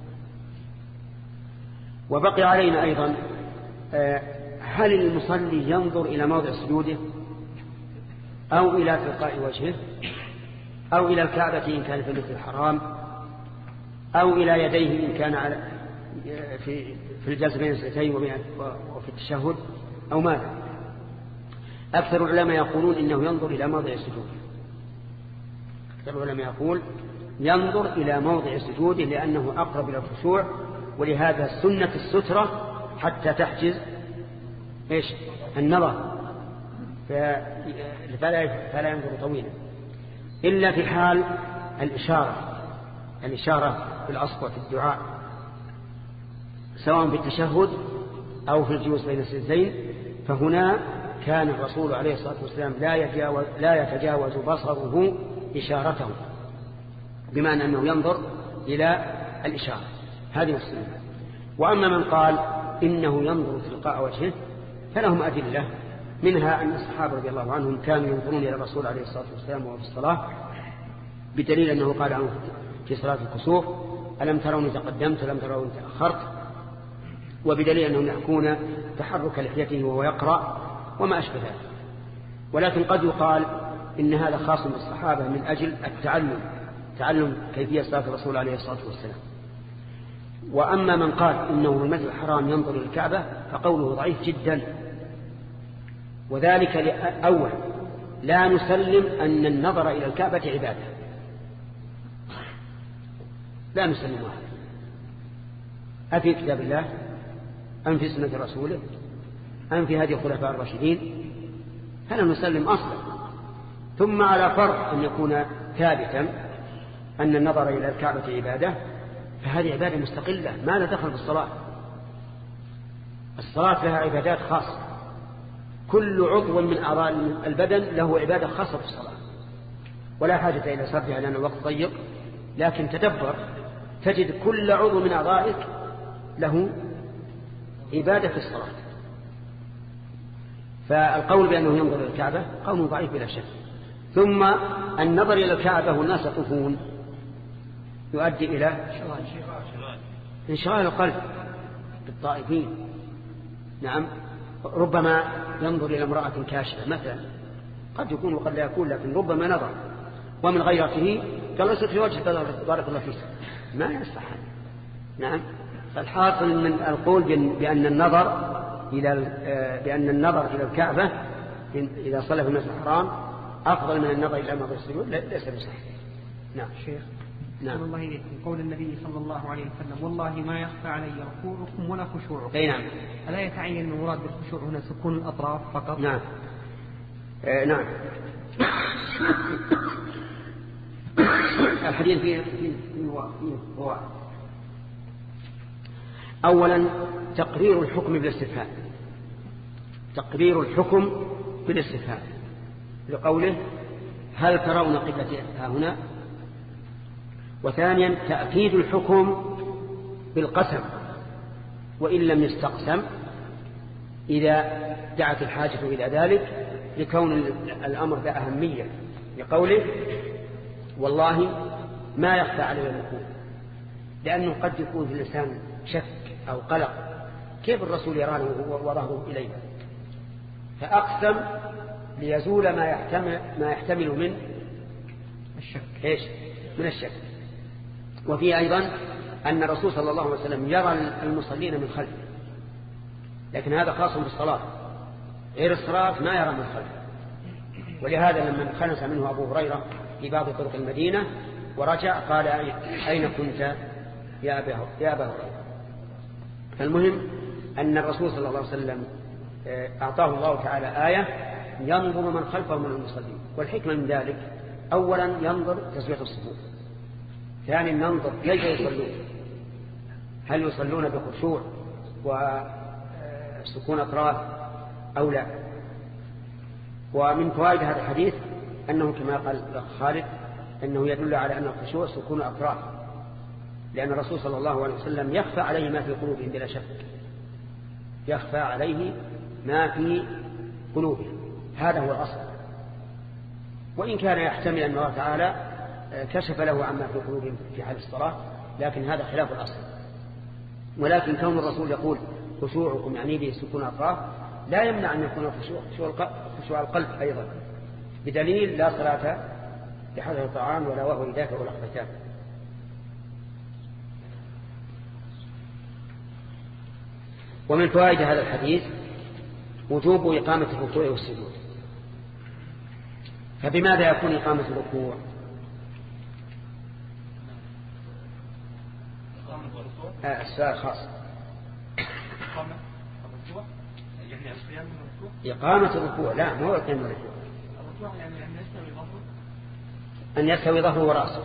وبقي علينا أيضا هل المصلي ينظر إلى موضع سجوده أو إلى تلقاء وجهه أو إلى الكعبة إن كان في المسجد الحرام أو إلى يديه إن كان على في الجلسة بين السجدتين وفي التشهد أو ماذا؟ أكثر العلماء يقولون إنه ينظر إلى موضع السجود. أكثر العلماء يقول ينظر إلى موضع سجوده لأنه أقرب إلى الخشوع، ولهذا سنة السترة حتى تحجز إيش؟ النظر، فلا ينظر طويلا إلا في حال الإشارة بالأصبع في الدعاء سواء في التشهد أو في الجلوس بين السجدتين، فهنا كان الرسول عليه الصلاة والسلام لا يتجاوز بصره إشارته، بمعنى أنه ينظر إلى الإشارة. هذه السنة. وأما من قال إنه ينظر تلقاء وجهه فلهم أدلة، منها أن الصحابة رضي الله عنهم كانوا ينظرون إلى الرسول عليه الصلاة والسلام وهو في الصلاة، بدليل أنه قال عنه في صلاة الكسوف ألم تروني تقدمت ألم تروني تأخرت، وبدليل أنهم يحكون تحرك لحيته وهو يقرأ وما أشبه ذلك. ولكن قد يقال إن هذا خاص بالصحابة من أجل تعلم كيفية صلاة الرسول عليه الصلاة والسلام. وأما من قال إنه في المسجد الحرام ينظر إلى الكعبة فقوله ضعيف جدا، وذلك أول لا نسلم أن النظر إلى الكعبة عبادة، لا نسلم هذا، أفي كتاب الله أم في سنة رسوله أم في هذه الخلفاء الراشدين، فلا نسلم أصلا. ثم على فرض أن يكون ثابتا أن النظر إلى الكعبة عبادة، فهذه عبادة مستقلة ما لا دخل بالصلاة. الصلاة لها عبادات خاصة، كل عضو من أعضاء البدن له عبادة خاصة في الصلاة، ولا حاجة إلى سردها لأن الوقت ضيق، لكن تدبر تجد كل عضو من أعضائك له عبادة في الصلاة. فالقول بأنه ينظر إلى الكعبة قول ضعيف بلا شك. ثم النظر إلى الكعبة والناس يطوفون يؤدي إلى انشغال القلب بالطائفين. نعم، ربما ينظر إلى امرأة كاشفة مثلا، قد يكون وقد لا يكون، لكن ربما نظر ومن غيرته جلست في وجه بارك الله فيك ما يصح. نعم، فالحاصل من القول بأن النظر إلى الكعبة إذا صلى في المسجد الحرام أفضل من النظر إلى موضع السجود ليس بصحيح. نعم شيخ. نعم. الله إليكم قول النبي صلى الله عليه وسلم والله ما يخفى علي ركوعكم ولا خشوعكم. أي نعم. ألا يتعين المراد بالخشوع هنا سكون الأطراف فقط؟ نعم. نعم. الحديث فيه هو أولا تقرير الحكم بالاستفهام، تقرير الحكم بالاستفهام لقوله هل ترون قبلتي هنا. وثانيا تأكيد الحكم بالقسم وإن لم يستقسم إذا دعت الحاجة إلى ذلك، لكون الأمر ذا أهمية، لقوله والله ما يخفى علي الركوع، لأنه قد يكون في الإنسان شك أو قلق، كيف الرسول يرانا وظهره إلينا، فأقسم ليزول ما يحتمل من الشك. إيش؟ من الشك. وفيه أيضا أن الرسول صلى الله عليه وسلم يرى المصلين من خلفه، لكن هذا خاص بالصلاة، غير الصلاة ما يرى من خلفه. ولهذا لما انخنس منه أبو هريرة في بعض طرق المدينة ورجع قال أين كنت يا أبا هريرة. فالمهم أن الرسول صلى الله عليه وسلم أعطاه الله تعالى آية ينظر من خلفه من المصلين. والحكمة من ذلك أولا ينظر تسوية الصفوف، ثانيا ينظر كيف يصلون، هل يصلون بخشوع وسكون أطراف أو لا. ومن فوائد هذا الحديث أنه كما قال الأخ خالد أنه يدل على أن الخشوع سكون أطراف، لأن الرسول صلى الله عليه وسلم يخفى عليه ما في قلوبهم بلا شك، يخفى عليه ما في قلوبهم، هذا هو الأصل. وإن كان يحتمل أن الله تعالى كشف له عما في قلوبهم في حال الصلاة، لكن هذا خلاف الأصل. ولكن كون الرسول يقول خشوعكم يعني به سكون أطراف لا يمنع أن يكون خشوع القلب أيضا، بدليل لا صلاة بحضر الطعام ولا وهو يدافع الأخفتان. ومن فوائد هذا الحديث وجوب إقامة الركوع والسجود. فبماذا يكون إقامة الركوع؟ السؤال خاص. إقامة الركوع لا ما هو القيام الركوع، أن يستوي ظهره ورأسه.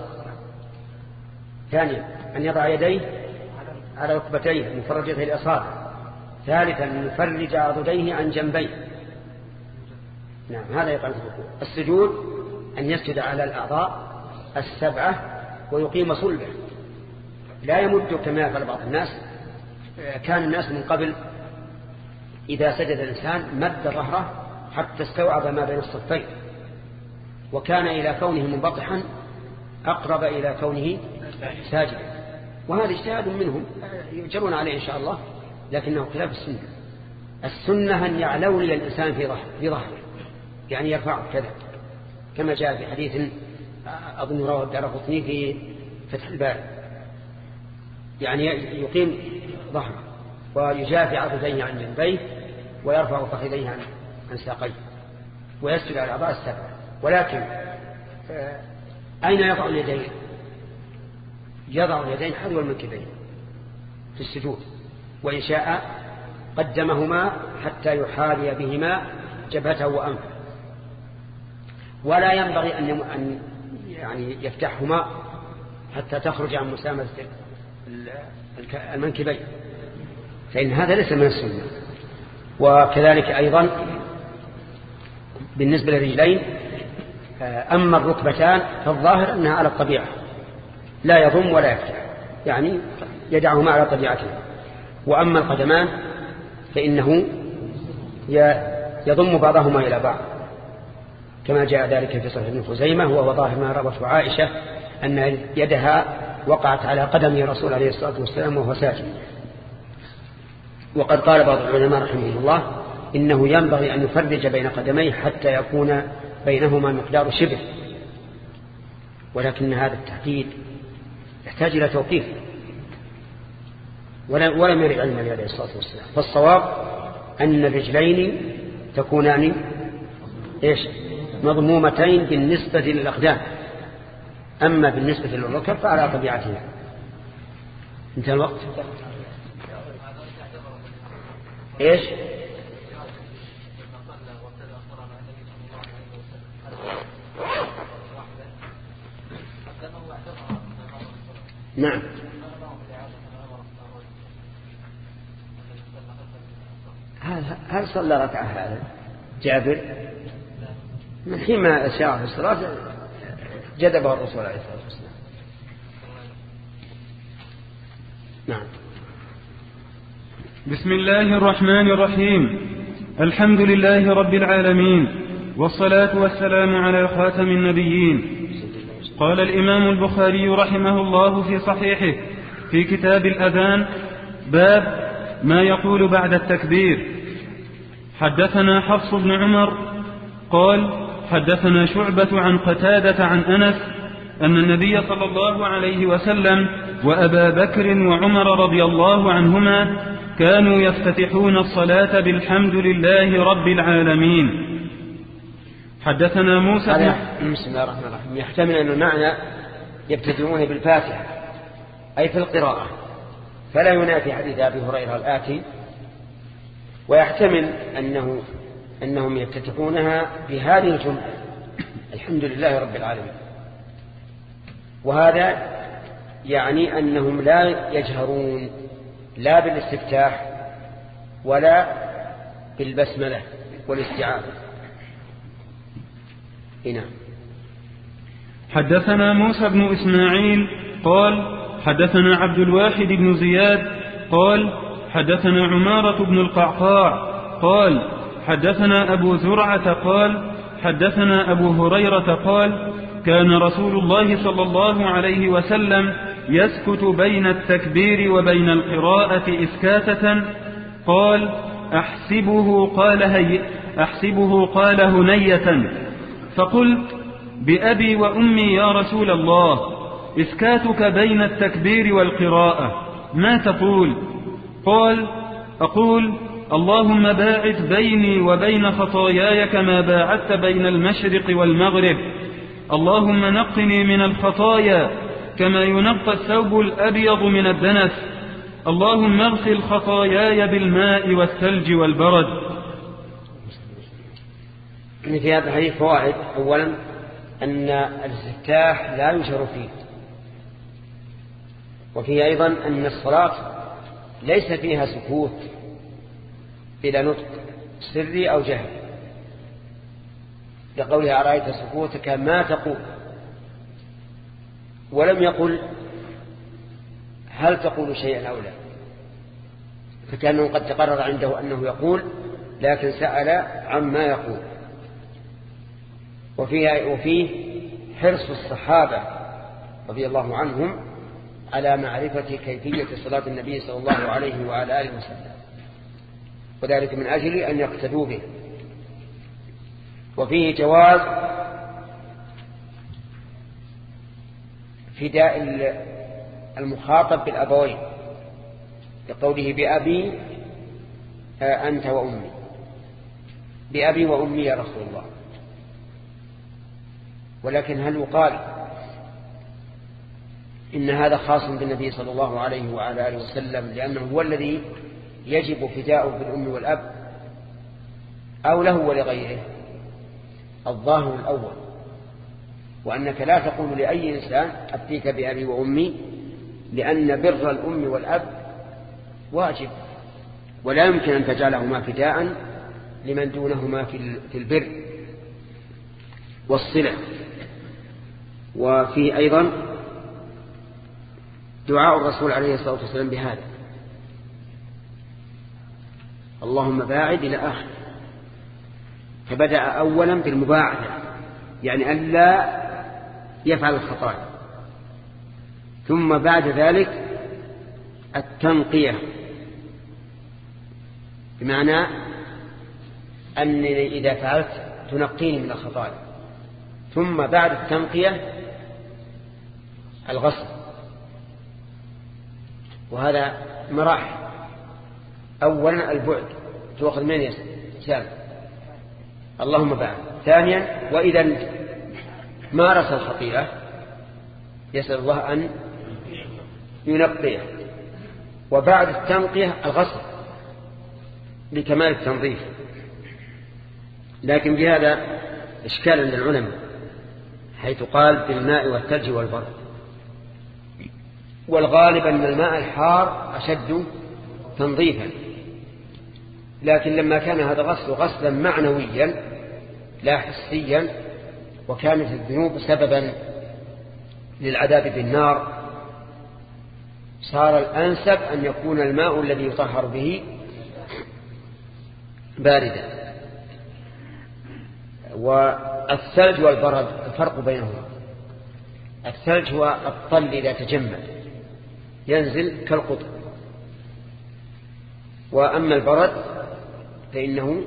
ثانيا أن يضع يديه على ركبتيه مفرجته الأصابع. ثالثا أن يفرج عضديه عن جنبيه. نعم هذا إقامة الركوع. السجود أن يسجد على الأعضاء السبعة ويقيم صلبه، لا يمد كما يفعل بعض الناس. كان الناس من قبل إذا سجد الإنسان مد ظهره حتى استوعب ما بين الصفين، وكان إلى كونه منبطحا أقرب إلى كونه ساجدا. وهذا اجتهاد منهم يجرون عليه إن شاء الله، لكنه خلاف السنة. السنة أن يعلولي الإنسان في ظهره، يعني يرفعه كذا كما جاء في حديث أظن رواه الدارقطني في فتح الباري، يعني يقيم ظهره ويجافي عضديه عن جنبيه ويرفع فخذيه عن ساقيه ويسجد على الأعضاء السبعة. ولكن أين يضع اليدين؟ يضع اليدين حذو المنكبين في السجود، وإن شاء قدمهما حتى يحاذي بهما جبهته وأنفه، ولا ينبغي أن يعني يفتحهما حتى تخرج عن مسامة المنكبين، فإن هذا ليس من السنة. وكذلك أيضا بالنسبة للرجلين، أما الركبتان فالظاهر أنها على الطبيعة لا يضم ولا يفتح، يعني يدعهما على طبيعتهما. وأما القدمان فإنه يضم بعضهما إلى بعض كما جاء ذلك في صحيح ابن خزيمة، وهو ظاهر ما روته عائشة أن يدها وقعت على قدم رسول عليه الصلاة والسلام وهو ساجد. وقد قال بعض العلماء رحمه الله إنه ينبغي أن يفرج بين قدميه حتى يكون بينهما مقدار شبه، ولكن هذا التحديد يحتاج إلى توقيف، ولم يرد عن النبي عليه الصلاة والسلام. فالصواب أن الرجلين تكونان مضمومتين بالنسبة للأقدام، أما بالنسبة للركب فعلى طبيعتها. انتهى الوقت. نعم هل صلى ركعة هذا جابر من حين ما شاء في الصلاة جذبه الرسول عليه الصلاة والسلام. نعم. بسم الله الرحمن الرحيم. الحمد لله رب العالمين، والصلاة والسلام على خاتم النبيين. قال الإمام البخاري رحمه الله في صحيحه في كتاب الأذان باب ما يقول بعد التكبير. حدثنا حفص بن عمر قال حدثنا شعبة عن قتادة عن أنس أن النبي صلى الله عليه وسلم وأبا بكر وعمر رضي الله عنهما كانوا يفتتحون الصلاة بالحمد لله رب العالمين. حدثنا موسى بسم الله الرحمن الرحيم. يحتمل أن المعنى يبتدئون بالفاتحة أي في القراءة، فلا ينافي حديث أبي هريرة الآتي، ويحتمل أنه أنهم يفتتحونها بهذه الجملة: الحمد لله رب العالمين. وهذا يعني أنهم لا يجهرون لا بالاستفتاح ولا بالبسملة والاستعاذة. هنا حدثنا موسى بن إسماعيل قال حدثنا عبد الواحد بن زياد قال حدثنا عمارة بن القعقاع قال حدثنا أبو زرعة قال حدثنا أبو هريرة قال كان رسول الله صلى الله عليه وسلم يسكت بين التكبير وبين القراءة إسكاتة. قال أحسبه قال هنية. فقلت بأبي وأمي يا رسول الله، إسكاتك بين التكبير والقراءة ما تقول؟ قال أقول اللهم باعد بيني وبين خطاياي كما باعدت بين المشرق والمغرب، اللهم نقني من الخطايا كما ينقى الثوب الأبيض من الدنس، اللهم اغسل خطاياي بالماء والثلج والبرد. في هذا الحديث فوائد. أولا أن الاستفتاح لا يجهر فيه، وفيه أيضا أن الصلاة ليس فيها سكوت إلى نطق سري أو جهري، لقولها أرأيت سكوتك ما تقول، ولم يقل هل تقول شيئا أو لا، فكأنه قد تقرر عنده أنه يقول لكن سأل عما يقول. وفيه حرص الصحابة رضي الله عنهم على معرفة كيفية صلاة النبي صلى الله عليه وعلى آله وسلم، وذلك من أجل أن يقتدوا به. وفيه جواز فداء المخاطب بالأبوين، لقوله بأبي أنت وأمي، بأبي وأمي يا رسول الله. ولكن هل يقال إن هذا خاص بالنبي صلى الله عليه وعلى آله وسلم لأنه هو الذي يجب فداؤه بالأم والأب، أو له ولغيره؟ الظاهر الأول، وأنك لا تقول لأي إنسان أبتيك بأبي وأمي، لأن بر الأم والأب واجب، ولا يمكن أن تجعلهما فداء لمن دونهما في البر والصلة. وفي أيضا دعاء الرسول عليه الصلاة والسلام بهذا: اللهم باعد إلى آخر، فبدأ أولا بالمباعدة، يعني أن لا يفعل الخطايا، ثم بعد ذلك التنقية، بمعنى أنني إذا فعلت تنقيني من الخطايا، ثم بعد التنقية الغسل. وهذا مراحل. أولا البعد، تأخذ من يسال اللهم بعد. ثانيا وإذا مارس الخطيئة يسأل الله أن ينقيه. وبعد التنقية الغسل لكمال التنظيف. لكن بهذا إشكال عند العلماء، حيث قال بالماء والثلج والبرد، والغالب أن الماء الحار أشد تنظيفا، لكن لما كان هذا الغسل غسلا معنويا لا حسيا، وكانت الذنوب سببا للعذاب بالنار، صار الأنسب أن يكون الماء الذي يطهر به باردا. والثلج والبرد الفرق بينهما: الثلج هو الطل إذا تجمد ينزل كالقطر، وأما البرد فإنه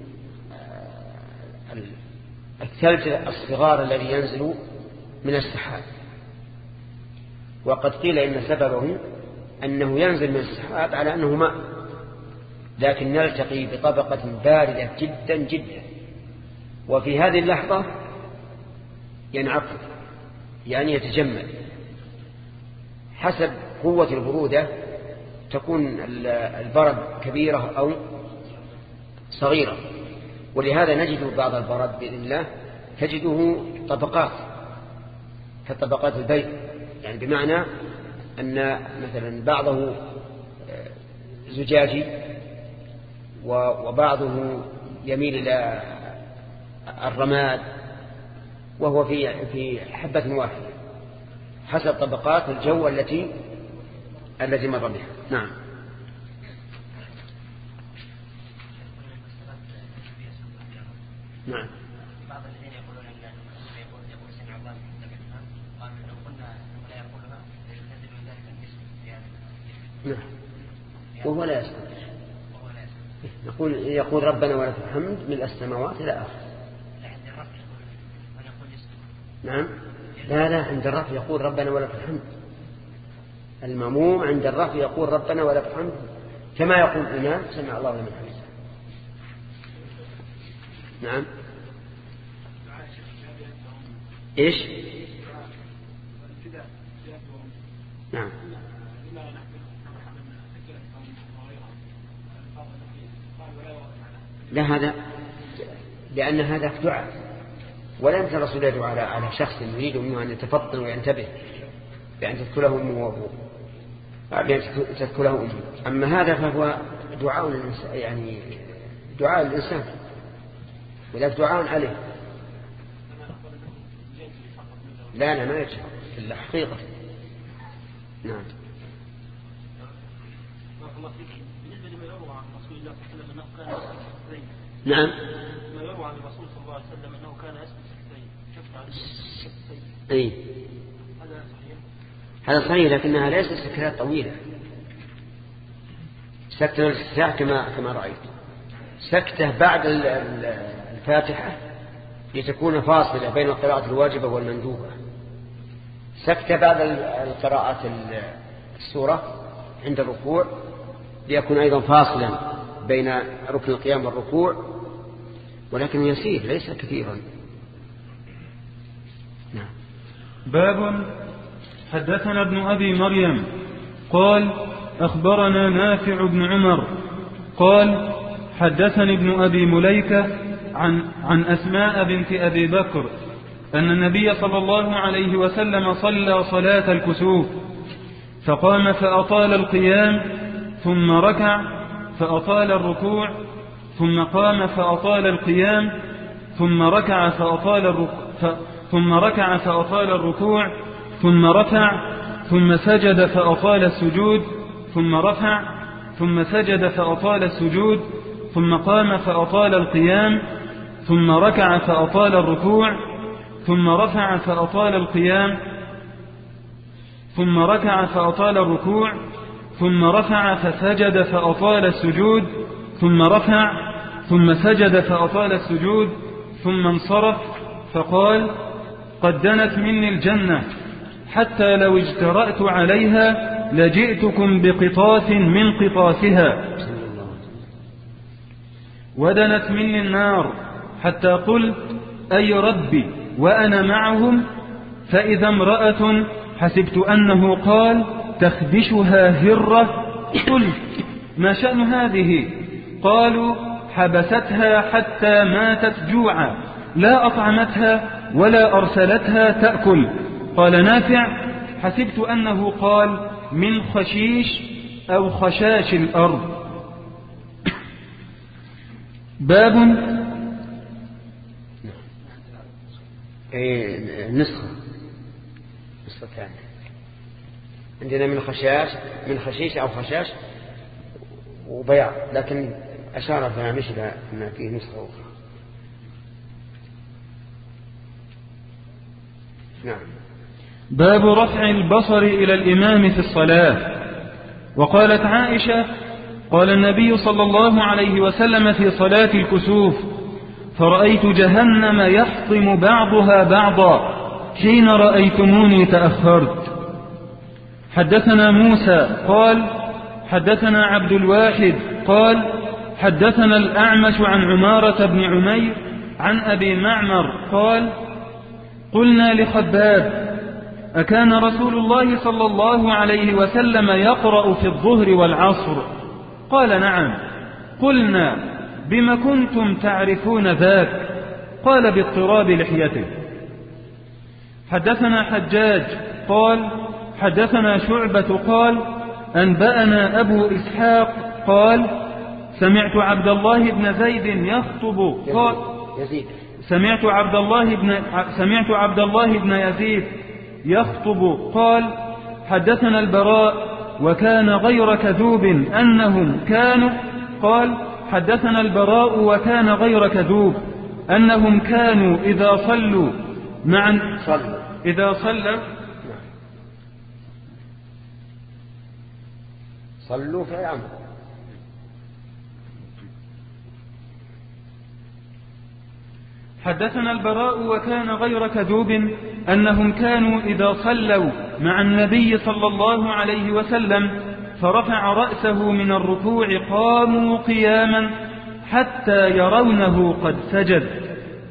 الثلج الصغار الذي ينزل من السحاب. وقد قيل إن سببه أنه ينزل من السحاب على أنه ماء، لكن نلتقي بطبقة باردة جدا جدا، وفي هذه اللحظة ينعقد، يعني يتجمد. حسب قوة البرودة تكون البرد كبيرة أو صغيرة. ولهذا نجد بعض البرد بإذن الله تجده طبقات كطبقات البيت، يعني بمعنى أن مثلا بعضه زجاجي وبعضه يميل إلى الرماد وهو في حبة واحدة حسب طبقات الجو التي مر بها. نعم. نعم. بعض الذين يقولون ان يقول سمع الله لمن يفهم قالوا لو قلنا انه لا يقولها يستدل من ذلك الاسم نعم. وهو لا يسمع. يقول ربنا ولك الحمد ملء السماوات إلى آخر. نعم. لا عند الرفع يقول ربنا ولك الحمد. المأموم عند الرفع يقول ربنا ولك الحمد كما يقول الإمام سمع الله لمن حمده. نعم. إيش؟ نعم. لا هذا لأن هذا دعاء، ولا يمكن الرسول يدعو على شخص يريد منه أن يتفطن وينتبه بأن تدخله أمه تدخله أمه. أما هذا فهو دعاء يعني دعاء الإنسان وذلك دعاء عليه. لا ما يجب إلا حقيقة. نعم. بالنسبة لما يروى عن رسول الله صلى الله عليه وسلم أنه كان سكتين. نعم. ما يروى عن الرسول صلى الله عليه وسلم أنه كان يسكت سكتين. شفت عليه سكتين. أي. هذا صحيح. هذا صحيح لكنها ليست سكتات طويلة. سكتة الساعة كما رأيت. سكتة بعد الفاتحة لتكون فاصلة بين القراءة الواجبة والمندوبة. سكتة بعد القراءة السورة عند الركوع ليكون أيضا فاصلا بين ركن القيام والركوع، ولكن يسير ليس كثيرا. نعم. باب حدثنا ابن أبي مريم قال أخبرنا نافع بن عمر قال حدثني ابن أبي مليكة عن أسماء بنت أبي بكر أن النبي صلى الله عليه وسلم صلى صلاة الكسوف فقام فأطال القيام ثم ركع فأطال الركوع ثم قام فأطال القيام ثم ركع فأطال الركوع ثم رفع ثم سجد فأطال السجود ثم رفع ثم سجد فأطال السجود ثم قام فأطال القيام ثم ركع فأطال الركوع ثم رفع فأطال القيام ثم ركع فأطال الركوع ثم رفع فسجد فأطال السجود ثم رفع ثم سجد فأطال السجود ثم انصرف فقال قد دنت مني الجنة حتى لو اجترأت عليها لجئتكم بقطاف من قطافها ودنت مني النار حتى قلت أي ربي وأنا معهم فإذا امرأة حسبت أنه قال تخدشها هرة قلت ما شأن هذه؟ قالوا حبستها حتى ماتت جوعا لا أطعمتها ولا أرسلتها تأكل. قال نافع حسبت أنه قال من خشيش أو خشاش الأرض. باب نسخة ثانية عندنا من خشيش أو خشاش وبياض، لكن أشار في هامش أن فيه نسخة أخرى. نعم. باب رفع البصر إلى الإمام في الصلاة. وقالت عائشة قال النبي صلى الله عليه وسلم في صلاة الكسوف فرأيت جهنم يحطم بعضها بعضا حين رأيتموني تأخرت. حدثنا موسى قال حدثنا عبد الواحد قال حدثنا الأعمش عن عمارة بن عمير عن أبي معمر قال قلنا لخباب أكان رسول الله صلى الله عليه وسلم يقرأ في الظهر والعصر؟ قال نعم. قلنا بم كنتم تعرفون ذاك؟ قال باضطراب لحيته. حدثنا حجاج قال حدثنا شعبة قال أنبأنا أبو إسحاق قال سمعت عبد الله بن زيد يخطب قال سمعت عبد الله بن يزيد يخطب قال حدثنا البراء وكان غير كذوب أنهم كانوا قال حدثنا البراء وكان غير كذوب أنهم كانوا إذا صلوا معا إذا صلوا في عمر. حدثنا البراء وكان غير كذوب أنهم كانوا إذا صلوا مع النبي صلى الله عليه وسلم فرفع رأسه من الركوع قاموا قياما حتى يرونه قد سجد.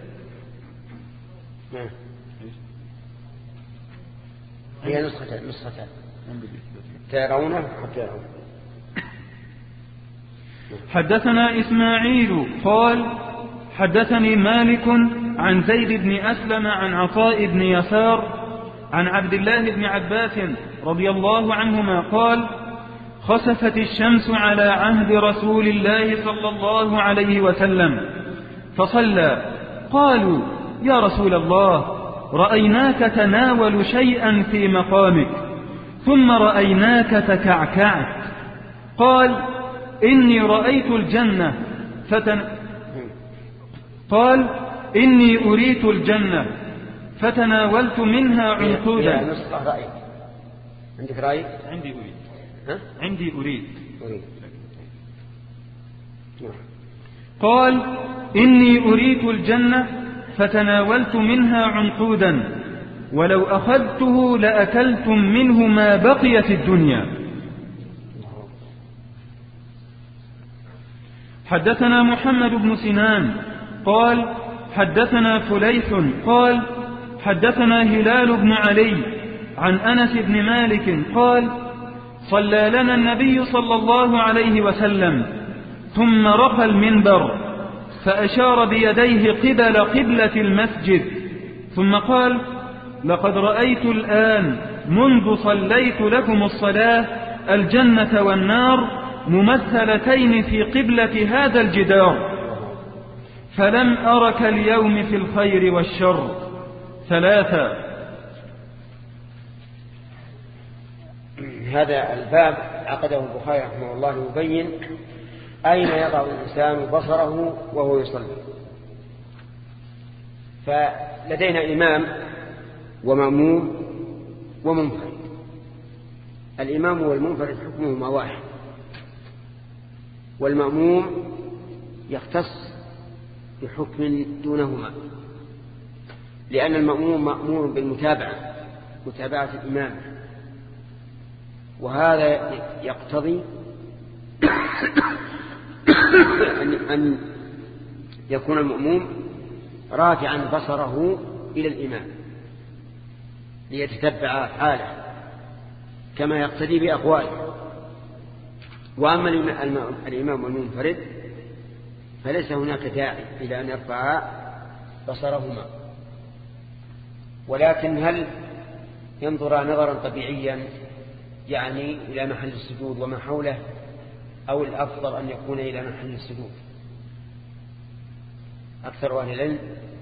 هي نسختان ترونه حتى يرونه. حدثنا إسماعيل قال حدثني مالك عن زيد بن أسلم عن عطاء بن يسار عن عبد الله بن عباس رضي الله عنهما قال خسفت الشمس على عهد رسول الله صلى الله عليه وسلم فصلى. قالوا يا رسول الله رأيناك تناول شيئا في مقامك ثم رأيناك تكعكعت. قال إني رأيت الجنة قال إني أريت الجنة فتناولت منها عنقودا. عندك رأي؟ عندي أريد. عندي أريد. قال إني أريت الجنة فتناولت منها عنقودا ولو أخذته لأكلتم منه ما بقي في الدنيا. حدثنا محمد بن سنان قال حدثنا فليث قال حدثنا هلال بن علي عن أنس بن مالك قال صلى لنا النبي صلى الله عليه وسلم ثم رقى المنبر فأشار بيديه قبل قبلة المسجد ثم قال لقد رأيت الآن منذ صليت لكم الصلاة الجنة والنار ممثلتين في قبلة هذا الجدار فلم أرك اليوم في الخير والشر. 3. هذا الباب عقده البخاري رحمه الله يبين أين يضع الإنسان بصره وهو يصلي. فلدينا إمام ومأموم ومنفرد. الإمام والمنفرد حكمهما واحد، والمأموم يختص بحكم دونهما، لأن المأموم مأمور بالمتابعة، متابعة الإمام، وهذا يقتضي أن يكون المأموم رافعا بصره إلى الإمام ليتتبع حاله كما يقتدي بأقواله. وأما الإمام المنفرد فليس هناك داعي إلى أن يرفع بصرهما، ولكن هل ينظر نظرا طبيعيا يعني إلى محل السجود وما حوله، أو الأفضل أن يكون إلى محل السجود؟ أكثر أهل العلم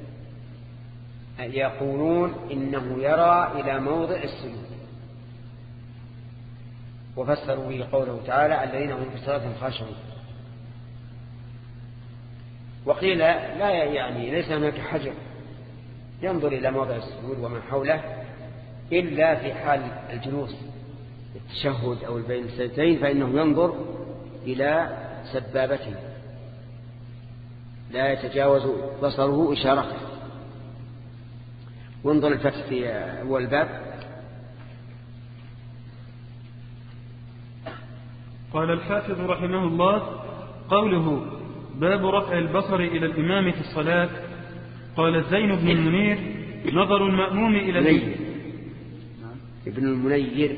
يقولون إنه يرى إلى موضع السجود، وفسروا به قوله تعالى الذين هم في صلاتهم خاشعون. وقيل لا، يعني ليس هناك حجر ينظر إلى موضع السجود وما حوله إلا في حال الجلوس التشهد أو بين السجدتين، فإنه ينظر إلى سبابته لا يتجاوز بصره إشارته. وانظر الفتح في أول الباب. قال الحافظ رحمه الله قوله باب رفع البصر إلى الإمام في الصلاة. قال الزين بن المنير نظر المأموم إلى ابن المنير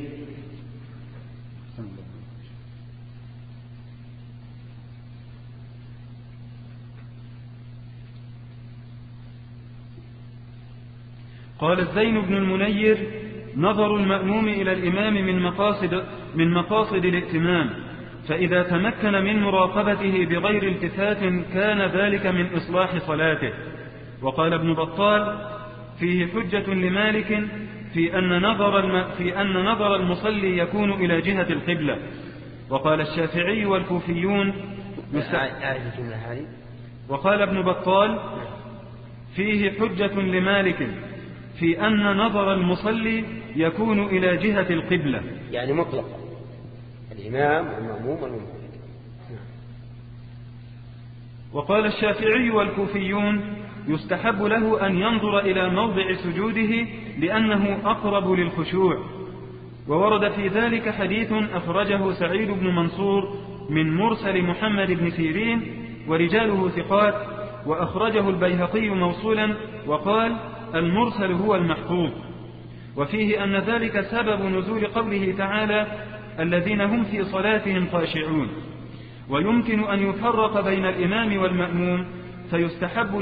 قال الزين بن المنير: نظر المأموم إلى الإمام من مقاصد الائتمام، فإذا تمكن من مراقبته بغير التفات كان ذلك من إصلاح صلاته. وقال ابن بطال: فيه حجة لمالك في أن نظر المصلي يكون إلى جهة القبلة. وقال الشافعي والكوفيون وقال ابن بطال: فيه حجة لمالك في أن نظر المصلي يكون إلى جهة القبلة، يعني مطلقا الإمام والمأموم والمنفرد. وقال الشافعي والكوفيون: يستحب له أن ينظر إلى موضع سجوده لأنه أقرب للخشوع. وورد في ذلك حديث أخرجه سعيد بن منصور من مرسل محمد بن سيرين ورجاله ثقات، وأخرجه البيهقي موصولا وقال: المرسل هو المحفوظ. وفيه أن ذلك سبب نزول قوله تعالى: الذين هم في صلاتهم خاشعون. ويمكن أن يفرق بين الإمام والمأموم، فيستحب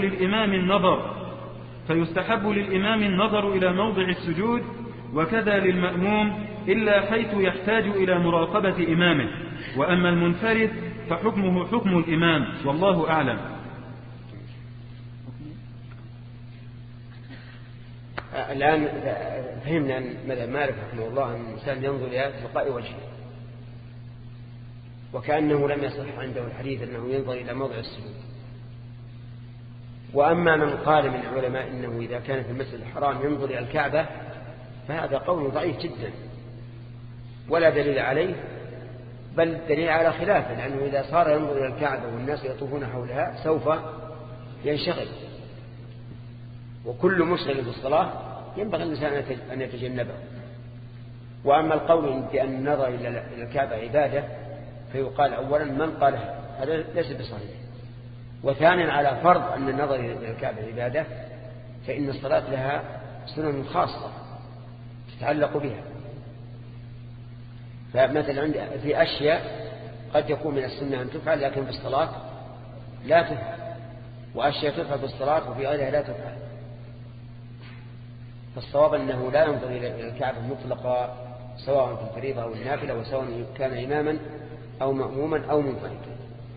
للإمام النظر إلى موضع السجود، وكذا للمأموم إلا حيث يحتاج إلى مراقبة إمامه. وأما المنفرد فحكمه حكم الإمام، والله أعلم. الآن فهمنا أن مذهب مالك رحمه الله أن الإنسان ينظر إلى تلقاء وجهه، وكأنه لم يصح عنده الحديث أنه ينظر إلى موضع السجود. وأما من قال من العلماء إنه إذا كان في المسجد الحرام ينظر إلى الكعبة، فهذا قول ضعيف جدا ولا دليل عليه، بل دليل على خلافه، لأنه إذا صار ينظر إلى الكعبة والناس يطوفون حولها سوف ينشغل، وكل مشغل بالصلاة ينبغي الإنسان أن يتجنبه. وأما القول بأن النظر إلى الكعبة عبادة، فيقال أولا من قال هذا ليس بصحيح، وثانيا على فرض أن النظر إلى الكعبة عبادة فإن الصلاة لها سنن خاصة تتعلق بها. فمثلا في أشياء قد يكون من السنة أن تفعل لكن في الصلاة لا تفعل، وأشياء تفعل في الصلاة وفي غيرها لا تفعل. فالصواب أنه لا ينظر إلى الكعبة مطلقا سواء في الفريضة أو النافلة، وسواء كان إماما أو مأموما أو منفردا.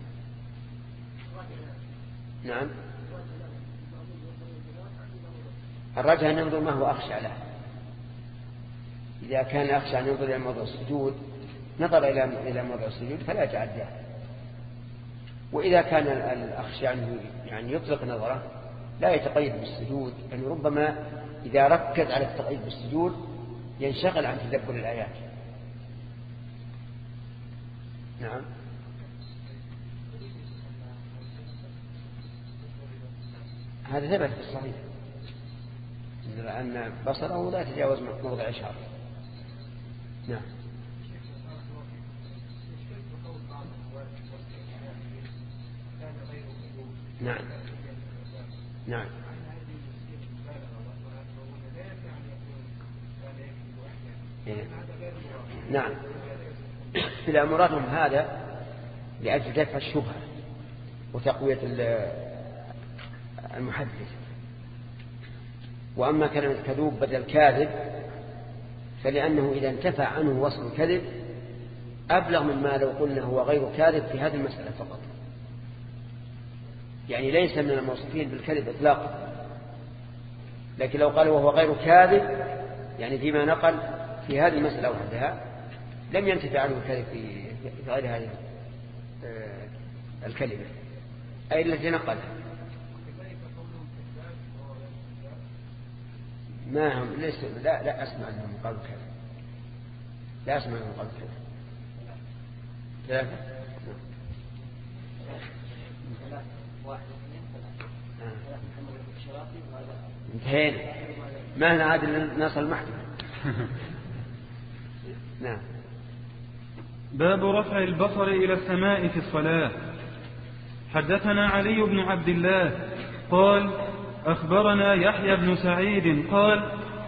نعم، الرجل أن ينظر ما هو أخشى له. إذا كان أخشى أن ينظر إلى موضع السجود نظر إلى موضع السجود فلا يتعداه. وإذا كان الأخشى عنه يعني يطلق نظره لا يتقيد بالسجود، يعني ربما إذا ركز على التقييد بالسجود ينشغل عن تدبر الآيات. نعم، هذا ثبت في الصحيح أن بصره لا يتجاوز موضع إشارة. نعم. نعم. نعم. نعم، إذا مرادهم هذا لأجل دفع الشبهة وتقوية المحدث. وأما كلمة كذوب بدل كاذب فلأنه إذا انتفى عنه وصف الكذب أبلغ مما لو قلنا هو غير كاذب في هذه المسألة فقط، يعني ليس من الموصوفين بالكذب إطلاقا. لكن لو قال وهو غير كاذب يعني فيما نقل في هذه المسألة وحدها لم ينتفع عنه الكذب في غير هذه الكلمة أي التي نقلها. ما هم ليس لا أسمع أنهم قالوا كذا، لا أسمع أنهم قالوا كذا. ثلاثة. انتهينا، ما نعاد نصل المحكمة. نعم. باب رفع البصر إلى السماء في الصلاة. حدثنا علي بن عبد الله قال أخبرنا يحيى بن سعيد قال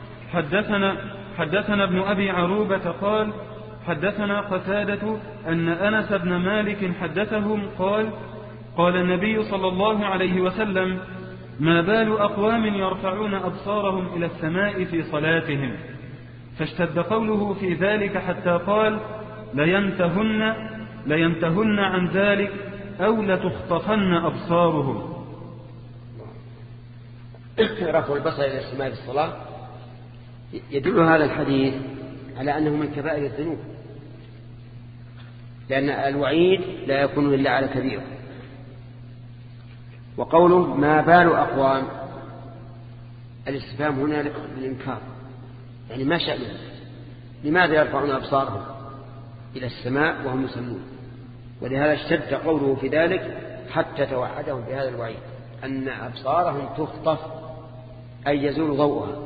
حدثنا ابن أبي عروبة قال حدثنا قتادة أن أنس بن مالك حدثهم قال قال النبي صلى الله عليه وسلم ما بال أقوام يرفعون أبصارهم إلى السماء في صلاتهم؟ فاشتد قوله في ذلك حتى قال لينتهن عن ذلك أو لتخطفن أبصارهم. رفع البصر إلى السماء في الصلاة يدل هذا الحديث على أنه من كبائر الذنوب، لأن الوعيد لا يكون إلا على كبير. وقوله ما بال أقوام، الاستفهام هنا للإنكار، يعني ما شأنهم، لماذا يرفعون أبصارهم إلى السماء وهم يصلون؟ ولهذا اشتد قوله في ذلك حتى توعدهم بهذا الوعيد أن أبصارهم تخطف أي يزول ضوءها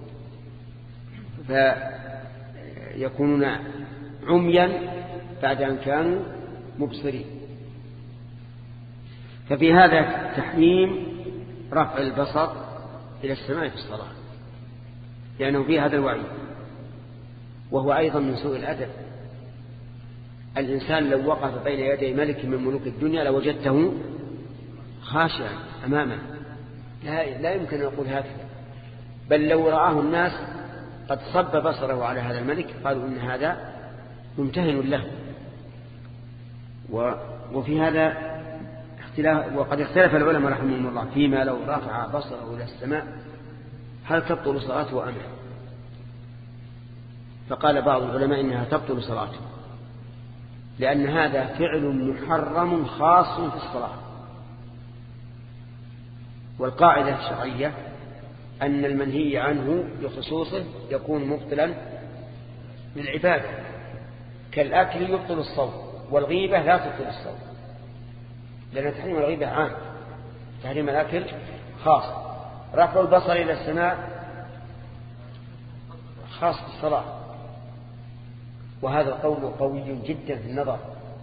فيكونون عميا بعد أن كانوا مبصرين. ففي هذا تحريم رفع البصر إلى السماء في الصلاة، لأنه في هذا الوعيد، وهو أيضا من سوء الأدب. الإنسان لو وقف بين يدي ملك من ملوك الدنيا لوجدته خاشعا أمامه، لا يمكن أن يقول هكذا، بل لو رآه الناس قد صب بصره على هذا الملك قالوا إن هذا ممتهن له. وفي هذا اختلاف، وقد اختلف العلماء رحمهم الله فيما لو رفع بصره إلى السماء هل تبطل صلاته أم لا؟ فقال بعض العلماء إنها تبطل صلاته، لأن هذا فعل محرم خاص في الصلاة. والقاعدة الشرعية أن المنهي عنه بخصوصه يكون مبطلا للعبادة، كالأكل يبطل الصوم، والغيبة لا تبطل الصوم، لأن تحريم الغيبة عام، تحريم الأكل خاص. رفع البصر إلى السماء خاص بالصلاة، وهذا القول قوي جدا في النظر.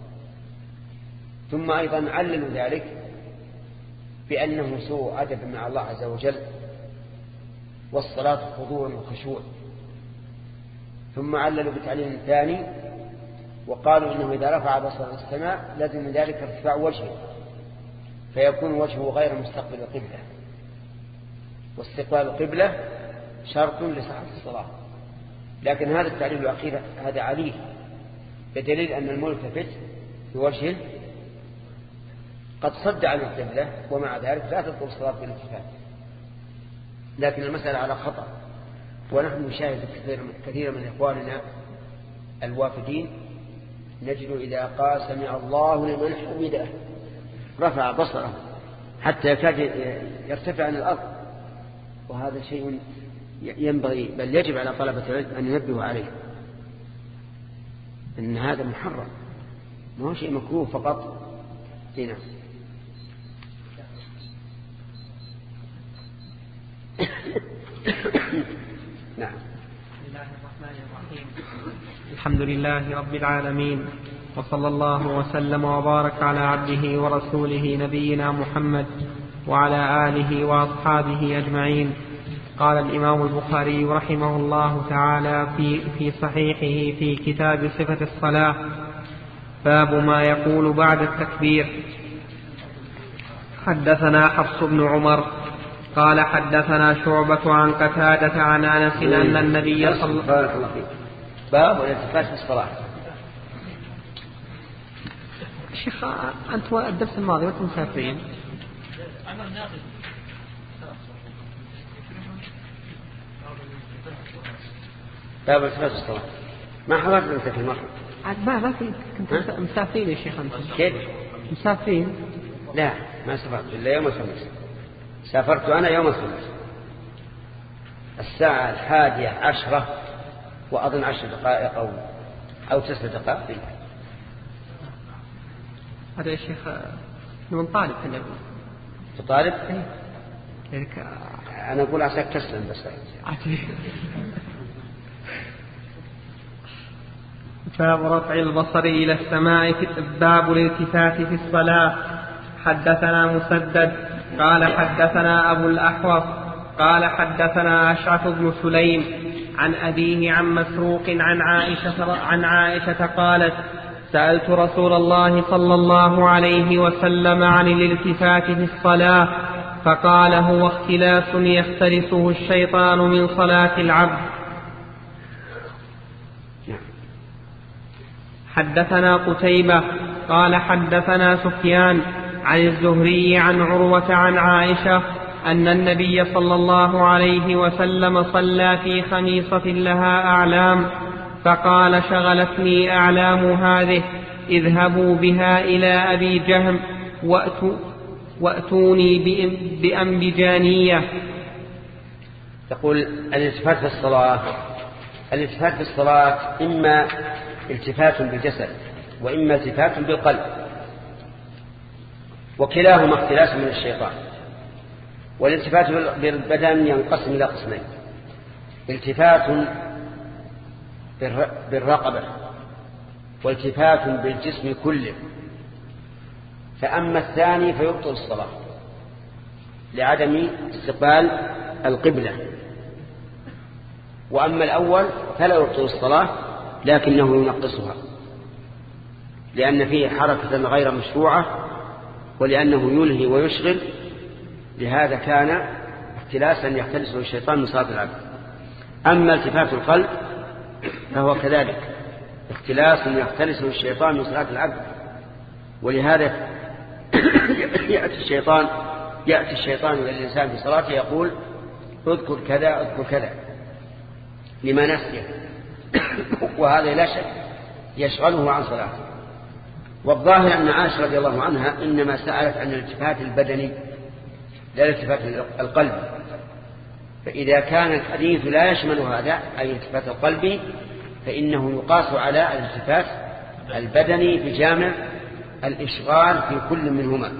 ثم أيضا عللوا ذلك بأنه سوء أدب مع الله عز وجل، والصلاة خضوع وخشوع. ثم عللوا بتعليل ثاني وقالوا إنه إذا رفع بصر السماء لازم من ذلك ارتفاع وجهه، فيكون وجهه غير مستقبل القبلة، واستقبال القبلة شرط لصحة الصلاة. لكن هذا التعليل الأخير هذا عليه، بدليل أن الملتفت بوجهه قد صد عن القبلة، ومع ذلك لا تبطل الصلاة بالالتفات. لكن المسألة على خطأ، ونحن نشاهد كثير من إخواننا الوافدين نجد إذا قال سمع الله لمن حمده رفع بصره حتى يكاد يرتفع عن الأرض، وهذا شيء ينبغي بل يجب على طلبة العلم أن ينبهوا عليه، أن هذا محرم، ما هو شيء مكروه فقط. هنا نعم. بسم الله الرحمن الرحيم، الحمد لله رب العالمين، وصلى الله وسلم وبارك على عبده ورسوله نبينا محمد وعلى آله وأصحابه أجمعين. قال الإمام البخاري رحمه الله تعالى في صحيحه في كتاب صفة الصلاة: باب ما يقول بعد التكبير. حدثنا حفص بن عمر قال حدثنا شعبة عن قتادة عن أنس أن النبي صلى الله عليه وسلم. باب الالتفات في الصلاة. شيخ أنت الدرس الماضي وأنتم مسافرين. باب الالتفات في الصلاة ما حضرت أنت في المرة؟ ما في، كنت مسافرين يا شيخ أنت. كيف؟ مسافرين؟ لا ما سافرت إلا يوم الخميس. سافرت أنا يوم الخميس الساعة 11:10 وأظن 10 دقائق أو 9 دقائق. هذا يا شيخ من طالب كنا. طالب؟ إيه. أنا أقول عساك تسلم بس. باب رفع البصر إلى السماء باب الالتفات في الصلاة. حدثنا مسدد قال حدثنا أبو الأحوص قال حدثنا أشعث بن سليم عن أبيه عن مسروق عن عائشة قالت: سألت رسول الله صلى الله عليه وسلم عن الالتفات في الصلاة فقال هو اختلاس يختلسه الشيطان من صلاة العبد. حدثنا قتيبة قال حدثنا سفيان عن الزهري عن عروة عن عائشة أن النبي صلى الله عليه وسلم صلى في خميصة لها أعلام فقال شغلتني أعلام هذه اذهبوا بها إلى أبي جهم وأتوني بأنبجانية. يقول الالتفات في الصلاة إما التفات بالجسد وإما التفات بالقلب، وكلاهما اختلاس من الشيطان. والالتفات بالبدن ينقسم إلى قسمين: التفات بالرقبة والتفات بالجسم كله. فأما الثاني فيبطل الصلاة لعدم استقبال القبلة، وأما الأول فلا يبطل الصلاة لكنه ينقصها، لأن فيه حركة غير مشروعة ولأنه يلهي ويشغل، لهذا كان اختلاسا يختلسه الشيطان من صلاة العبد. أما التفات القلب فهو كذلك اختلاس يختلسه الشيطان من صلاة العبد، ولهذا يأتي الشيطان إلى الإنسان في صلاته يقول اذكر كذا اذكر كذا لما نسيه، وهذا لا شك يشغله عن صلاته. والظاهر أن عائشة رضي الله عنها إنما سألت عن الالتفات البدني لا الالتفات القلب، فإذا كان الحديث لا يشمل هذا أي الالتفات القلبي فإنه يقاس على الالتفات البدني بجامع الإشغال في كل منهما.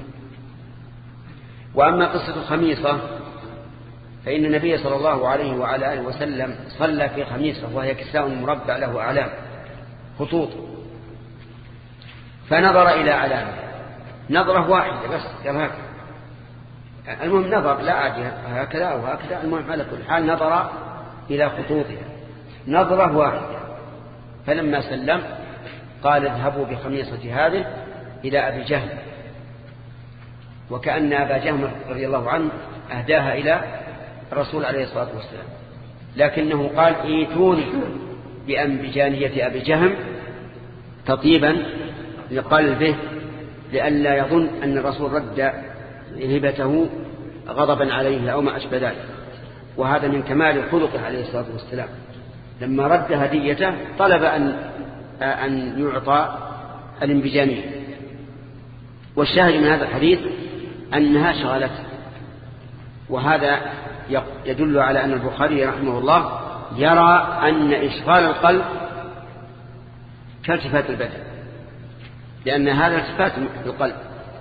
وأما قصة الخميصة فإن النبي صلى الله عليه وعلى آله وسلم صلى في خميصة وهي كساء مربع له أعلام خطوط، فنظر إلى أعلامه نظرة واحدة بس، المهم نظر لا عادي هكذا وهكذا، المهم على كل حال نظر إلى خطوطها نظرة واحدة. فلما سلم قال اذهبوا بخميصة هذه إلى أبي جهم، وكأن أبا جهم رضي الله عنه أهداها إلى الرسول عليه الصلاة والسلام، لكنه قال ايتوني بأنبجانية أبي جهم تطيبا لقلبه به لئلا يظن أن الرسول رد هبته غضبا عليه أو ما أشبه ذلك. وهذا من كمال خلقه عليه الصلاة والسلام، لما رد هديته طلب أن يعطى الانبجانية. والشاهد من هذا الحديث أنها شغلته، وهذا يدل على أن البخاري رحمه الله يرى أن إشغال القلب كالتفات البدن، لأن هذا التفات بالقلب.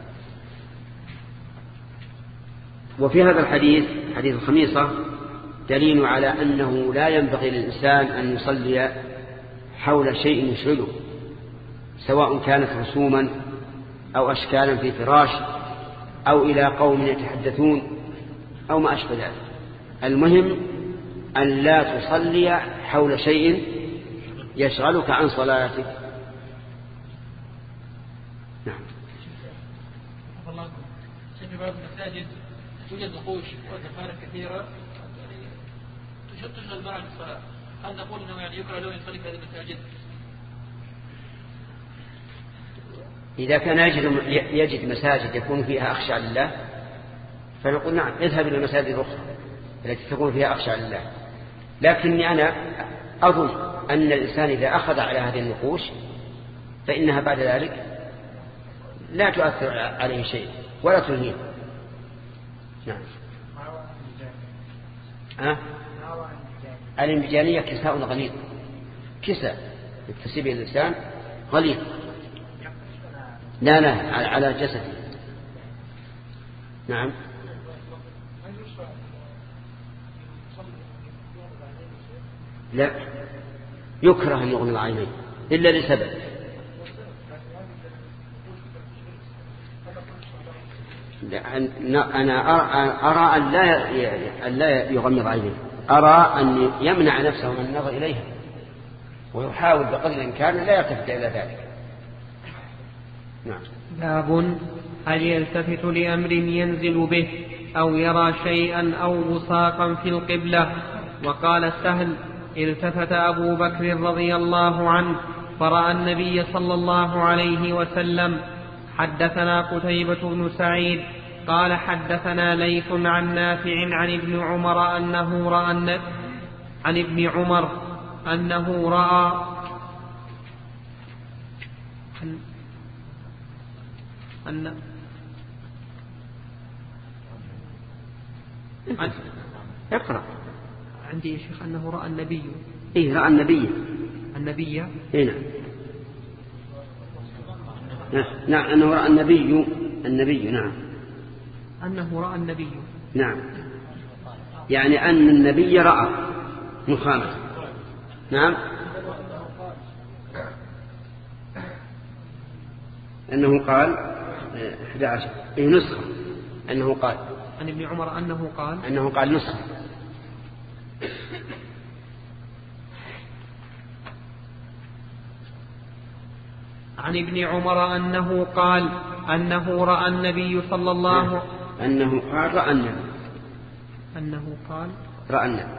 وفي هذا الحديث حديث الخميصة دليل على أنه لا ينبغي للإنسان أن يصلي حول شيء يشغله، سواء كانت رسوما أو أشكالا في فراش أو إلى قوم يتحدثون أو ما أشبه ذلك. المهم أن لا تصلي حول شيء يشغلك عن صلاتك. نعم. في بعض المساجد توجد نقوش وزخارف كثيرة تشغل عن الصلاة، هل نقول أنه يعني يكره له يصلي في هذه المساجد؟ إذا كان يجد مساجد يكون فيها أخشع لله فنقول نعم اذهب إلى المساجد الأخرى التي تكون فيها أخشع لله. لكني أنا أظن أن الإنسان إذا أخذ على هذه النقوش فإنها بعد ذلك لا تؤثر عليه شيء ولا تلهيه. نعم. الانبجانية كساء غليظ، كساء يكتسبه الإنسان غليظ، لا على جسده. نعم. لا يكره أن يغمض عينيه إلا لسبب. أنا أرى أن لا يغمض عينيه، أرى أن يمنع نفسه من النظر إليها ويحاول بقدر الإمكان لا يلتفت إلى ذلك. نعم. باب هل يلتفت لأمر ينزل به؟ أو يرى شيئا أو بصاقا في القبلة. وقال سهل: التفت أبو بكر رضي الله عنه فرأى النبي صلى الله عليه وسلم. حدثنا قتيبة بن سعيد قال حدثنا ليث عن نافع عن ابن عمر أنه رأى عن ابن عمر أنه رأى اقرأ. عندي يا شيخ أنه رأى النبي. إيه رأى النبي. النبي. إيه نعم أنه رأى النبي نعم. أنه رأى النبي. نعم يعني أن النبي رأى نخامة. نعم أنه قال 11 إيه نسخة أنه قال عن ابن عمر أنه قال نسخة. عن ابن عمر أنه قال أنه رأى النبي صلى الله أنه قال رأى النبي. أنه قال رأى النبي.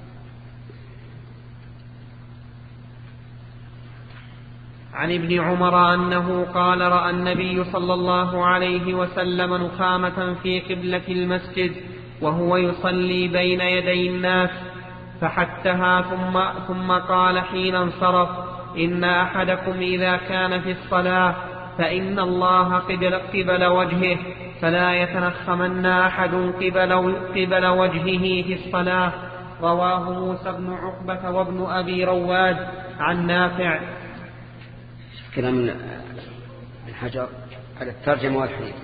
عن ابن عمر أنه قال رأى النبي صلى الله عليه وسلم نخامة في قبلة المسجد وهو يصلي بين يدي الناس فحتها ثم قال حين انصرف: إن أحدكم إذا كان في الصلاة فإن الله قبل وجهه فلا يتنخمن أحد قبل وجهه في الصلاة. رواه موسى بن عقبة وابن أبي رواد عن نافع. كلام الحجر على الترجمة والحديث.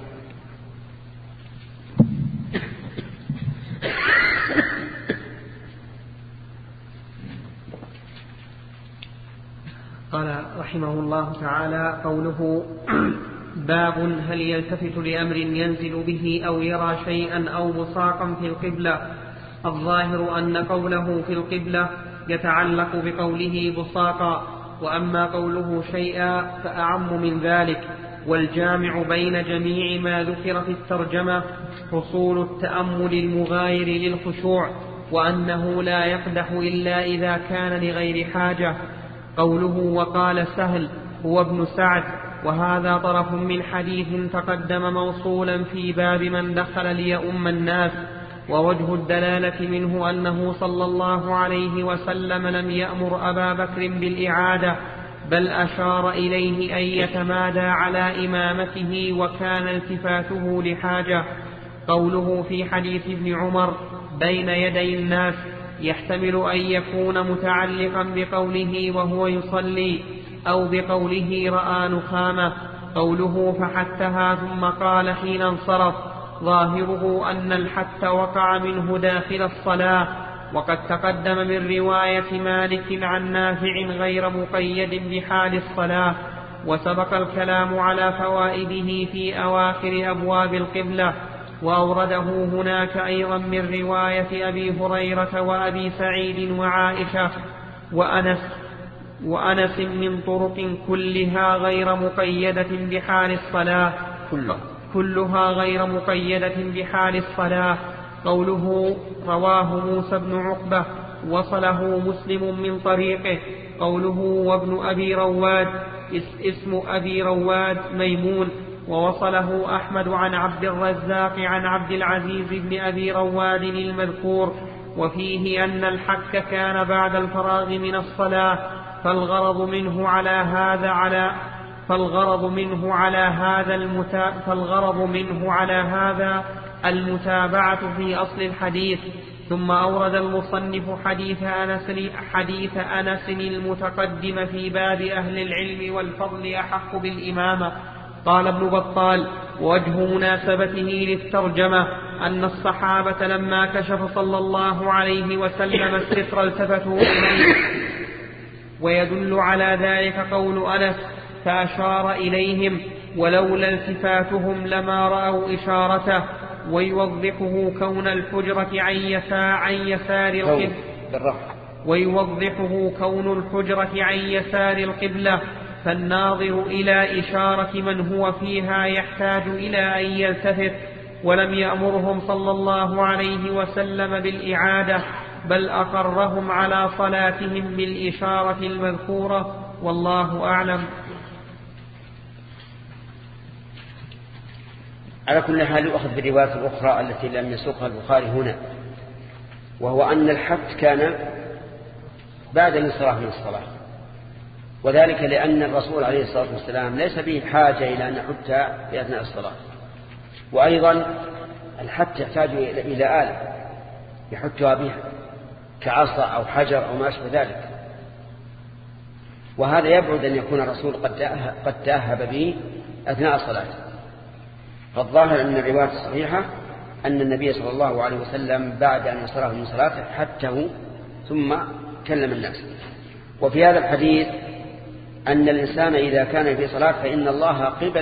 قال رحمه الله تعالى: قوله: باب هل يلتفت لأمر ينزل به أو يرى شيئا أو بصاقا في القبلة. الظاهر أن قوله في القبلة يتعلق بقوله بصاقا، وأما قوله شيئا فأعم من ذلك. والجامع بين جميع ما ذكر في الترجمة حصول التأمل المغاير للخشوع، وأنه لا يقدح إلا إذا كان لغير حاجة. قوله وقال سهل هو ابن سعد، وهذا طرف من حديث تقدم موصولا في باب من دخل ليؤم الناس. ووجه الدلالة منه أنه صلى الله عليه وسلم لم يأمر أبا بكر بالإعادة، بل أشار إليه أن يتمادى على إمامته، وكان التفاته لحاجة. قوله في حديث ابن عمر بين يدي الناس يحتمل أن يكون متعلقا بقوله وهو يصلي، أو بقوله رأى نخامة. قوله فحتها ثم قال حين انصرف ظاهره أن الحت وقع منه داخل الصلاة، وقد تقدم من رواية مالك عن نافع غير مقيد بحال الصلاة، وسبق الكلام على فوائده في أواخر أبواب القبلة. وأورده هناك أيضا من رواية أبي هريرة وأبي سعيد وعائشة وأنس من طرق كلها غير مقيدة بحال الصلاة كلها غير مقيدة بحال الصلاة. قوله رواه موسى بن عقبة وصله مسلم من طريقه. قوله وابن أبي رواد اسم أبي رواد ميمون، ووصله أحمد عن عبد الرزاق عن عبد العزيز بن أبي رواد المذكور. وفيه أن الحك كان بعد الفراغ من الصلاة، فالغرض منه على هذا المتابعة في أصل الحديث. ثم أورد المصنف حديث أنس المتقدم في باب أهل العلم والفضل أحق بالإمامة. قال ابن بطال: وجه مناسبته للترجمة أن الصحابة لما كشف صلى الله عليه وسلم الستر التفتوا إليه، ويدل على ذلك قول أنس: فأشار إليهم، ولولا التفاتهم لما رأوا إشارته. ويوضحه كون الحجرة عن يسار القبلة، فالناظر إلى إشارة من هو فيها يحتاج إلى أن يلتفت، ولم يأمرهم صلى الله عليه وسلم بالإعادة، بل أقرهم على صلاتهم بالإشارة المذكورة، والله أعلم. على كل حال يؤخذ بالرواية الأخرى التي لم يسوقها البخاري هنا، وهو أن الحث كان بعد الانصراف من الصلاة، وذلك لأن الرسول عليه الصلاة والسلام ليس به حاجة إلى أن يحث في أثناء الصلاة، وأيضا الحث يحتاج إلى آلة يحثها بها كعصا أو حجر أو ما أشبه ذلك، وهذا يبعد أن يكون الرسول قد تأهب به أثناء الصلاة. فالظاهر أن الرواية الصحيحة أن النبي صلى الله عليه وسلم بعد أن انصرف من صلاته حته ثم كلم الناس. وفي هذا الحديث أن الإنسان إذا كان في صلاة فإن الله قبل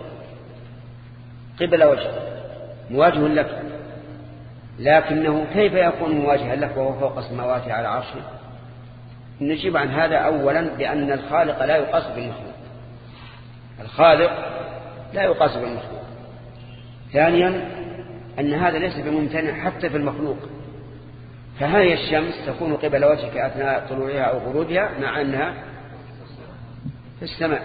وجهه مواجه لك، لكنه كيف يكون مواجها لك وهو فوق السماوات على عرشه؟ نجيب عن هذا أولا بأن الخالق لا يقاس بالمخلوق، الخالق لا يقاس بالمخلوق. ثانيا أن هذا ليس بممتنع حتى في المخلوق، فهذه الشمس تكون قبل وجهك أثناء طلوعها أو غروبها مع أنها في السماء،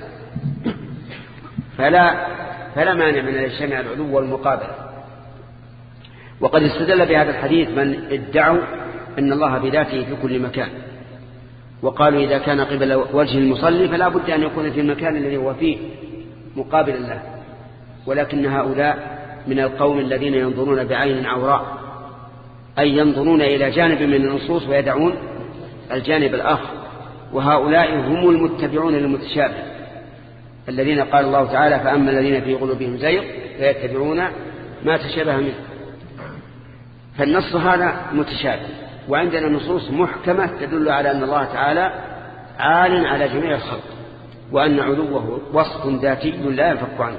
فلا مانع من الاجتماع العلو والمقابلة. وقد استدل بهذا الحديث من ادعوا أن الله بذاته في كل مكان، وقالوا إذا كان قبل وجه المصلي فلا بد أن يكون في المكان الذي هو فيه مقابل الله. ولكن هؤلاء من القوم الذين ينظرون بعين عوراء، أي ينظرون إلى جانب من النصوص ويدعون الجانب الآخر، وهؤلاء هم المتبعون للمتشابه الذين قال الله تعالى فأما الذين في قلوبهم زيغ فيتبعون ما تشابه منه. فالنص هذا متشابه، وعندنا نصوص محكمة تدل على أن الله تعالى عال على جميع الخلق، وأن علوه وصف ذاتي لا ينفك عنه.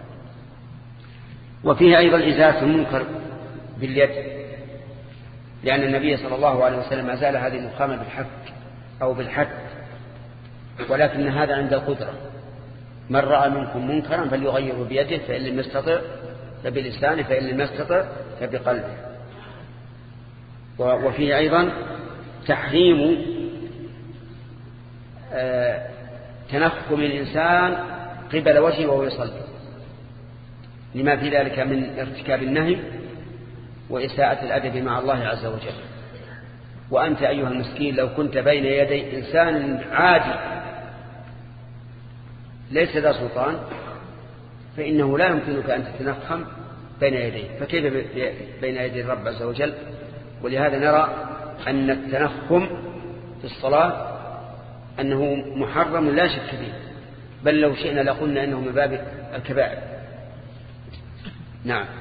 وفيه أيضا إزالة المنكر باليد، لأن النبي صلى الله عليه وسلم أزال هذه المقامة بالحك أو بالحد، ولكن هذا عند القدرة. من رأى منكم منكرا فليغيره بيده، فإن لم يستطع فبلسانه، فإن لم يستطع فبقلبه. وفيه أيضا تحريم تنخم الإنسان قبل وجهه وهو يصلي، لما في ذلك من ارتكاب النهي وإساءة الأدب مع الله عز وجل. وأنت أيها المسكين لو كنت بين يدي إنسان عادي ليس ذا سلطان فإنه لا يمكنك أن تتنخم بين يديه، فكيف بين يدي الرب عز وجل؟ ولهذا نرى أن التنخم في الصلاة أنه محرم لا شك فيه، بل لو شئنا لقلنا أنه من باب الكبائر. نعم.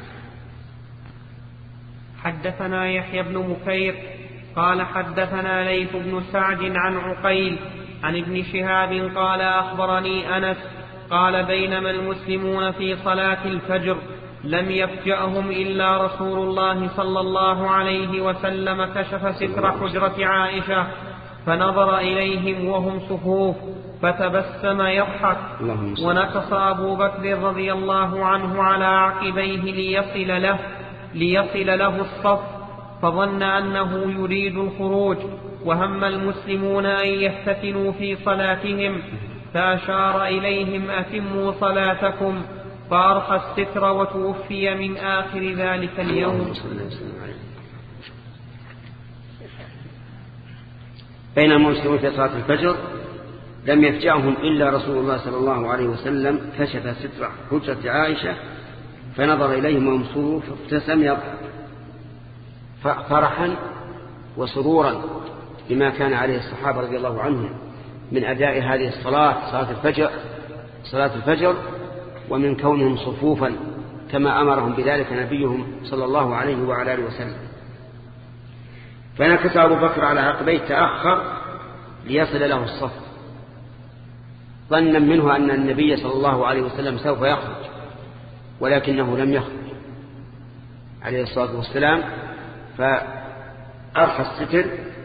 حدثنا يحيى بن مكير قال حدثنا ليث بن سعد عن عقيل عن ابن شهاب قال أخبرني أنس قال بينما المسلمون في صلاة الفجر لم يفجأهم إلا رسول الله صلى الله عليه وسلم كشف ستر حجرة عائشة فنظر إليهم وهم صفوف فتبسم يضحك، ونكص أبو بكر رضي الله عنه على عقبيه ليصل له الصف، فظن أنه يريد الخروج، وهم المسلمون أن يفتتنوا في صلاتهم، فأشار إليهم أتموا صلاتكم، فأرخى الستر وتوفي من آخر ذلك اليوم. بين المسلمون في صلاة الفجر لم يفجعهم إلا رسول الله صلى الله عليه وسلم كشف ستر حجرة عائشة فنظر إليهم وهم صفوف فابتسم يضحك فرحا وسرورا بما كان عليه الصحابة رضي الله عنهم من أداء هذه الصلاة صلاة الفجر ومن كونهم صفوفا كما أمرهم بذلك نبيهم صلى الله عليه وعلى آله وسلم. فنكس أبو بكر على عقبيه تأخر ليصل له الصف، ظنا منه أن النبي صلى الله عليه وسلم سوف يخرج، ولكنه لم يخرج عليه الصلاة والسلام، فأرخى الستر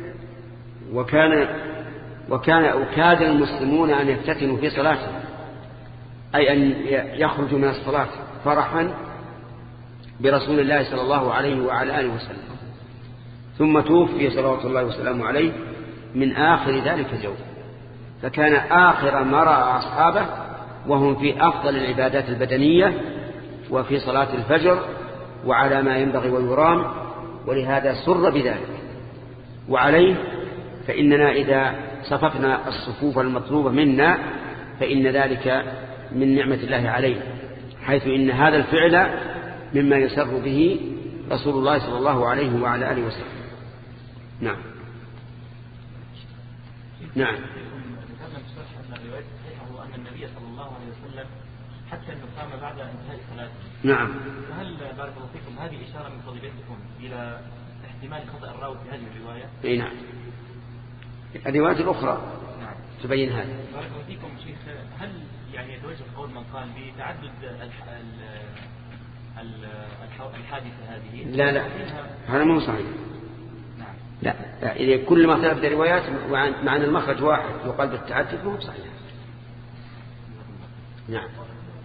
وكاد المسلمون أن يفتتنوا في صلاته، أي أن يخرجوا من الصلاة فرحا برسول الله صلى الله عليه وعلى آله وسلم، ثم توفي صلوات الله وسلامه عليه من آخر ذلك اليوم، فكان آخر ما رأى أصحابه وهم في أفضل العبادات البدنية وفي صلاة الفجر وعلى ما ينبغي ويرام، ولهذا سر بذلك. وعليه فإننا إذا صفقنا الصفوف المطلوبة منا فإن ذلك من نعمة الله عليه، حيث إن هذا الفعل مما يسر به رسول الله صلى الله عليه وعلى آله وسلم. نعم. نعم. أن النبي صلى الله عليه وسلم حتى أنه قام بعد انتهاء صلاته. نعم. فهل بارك الله فيكم هذه إشارة من فضيلتكم إلى احتمال خطأ الراوي في هذه الرواية؟ أي نعم. الروايات الأخرى نعم تبين هذا. بارك الله فيكم شيخ، هل يعني يتوجه قول من قال بتعدد الحادثة هذه؟ لا هذا مو صحيح. لا إذا كل ما ثبت روايات مع أن المخرج واحد يقال بالتعدد مو صحيح. نعم.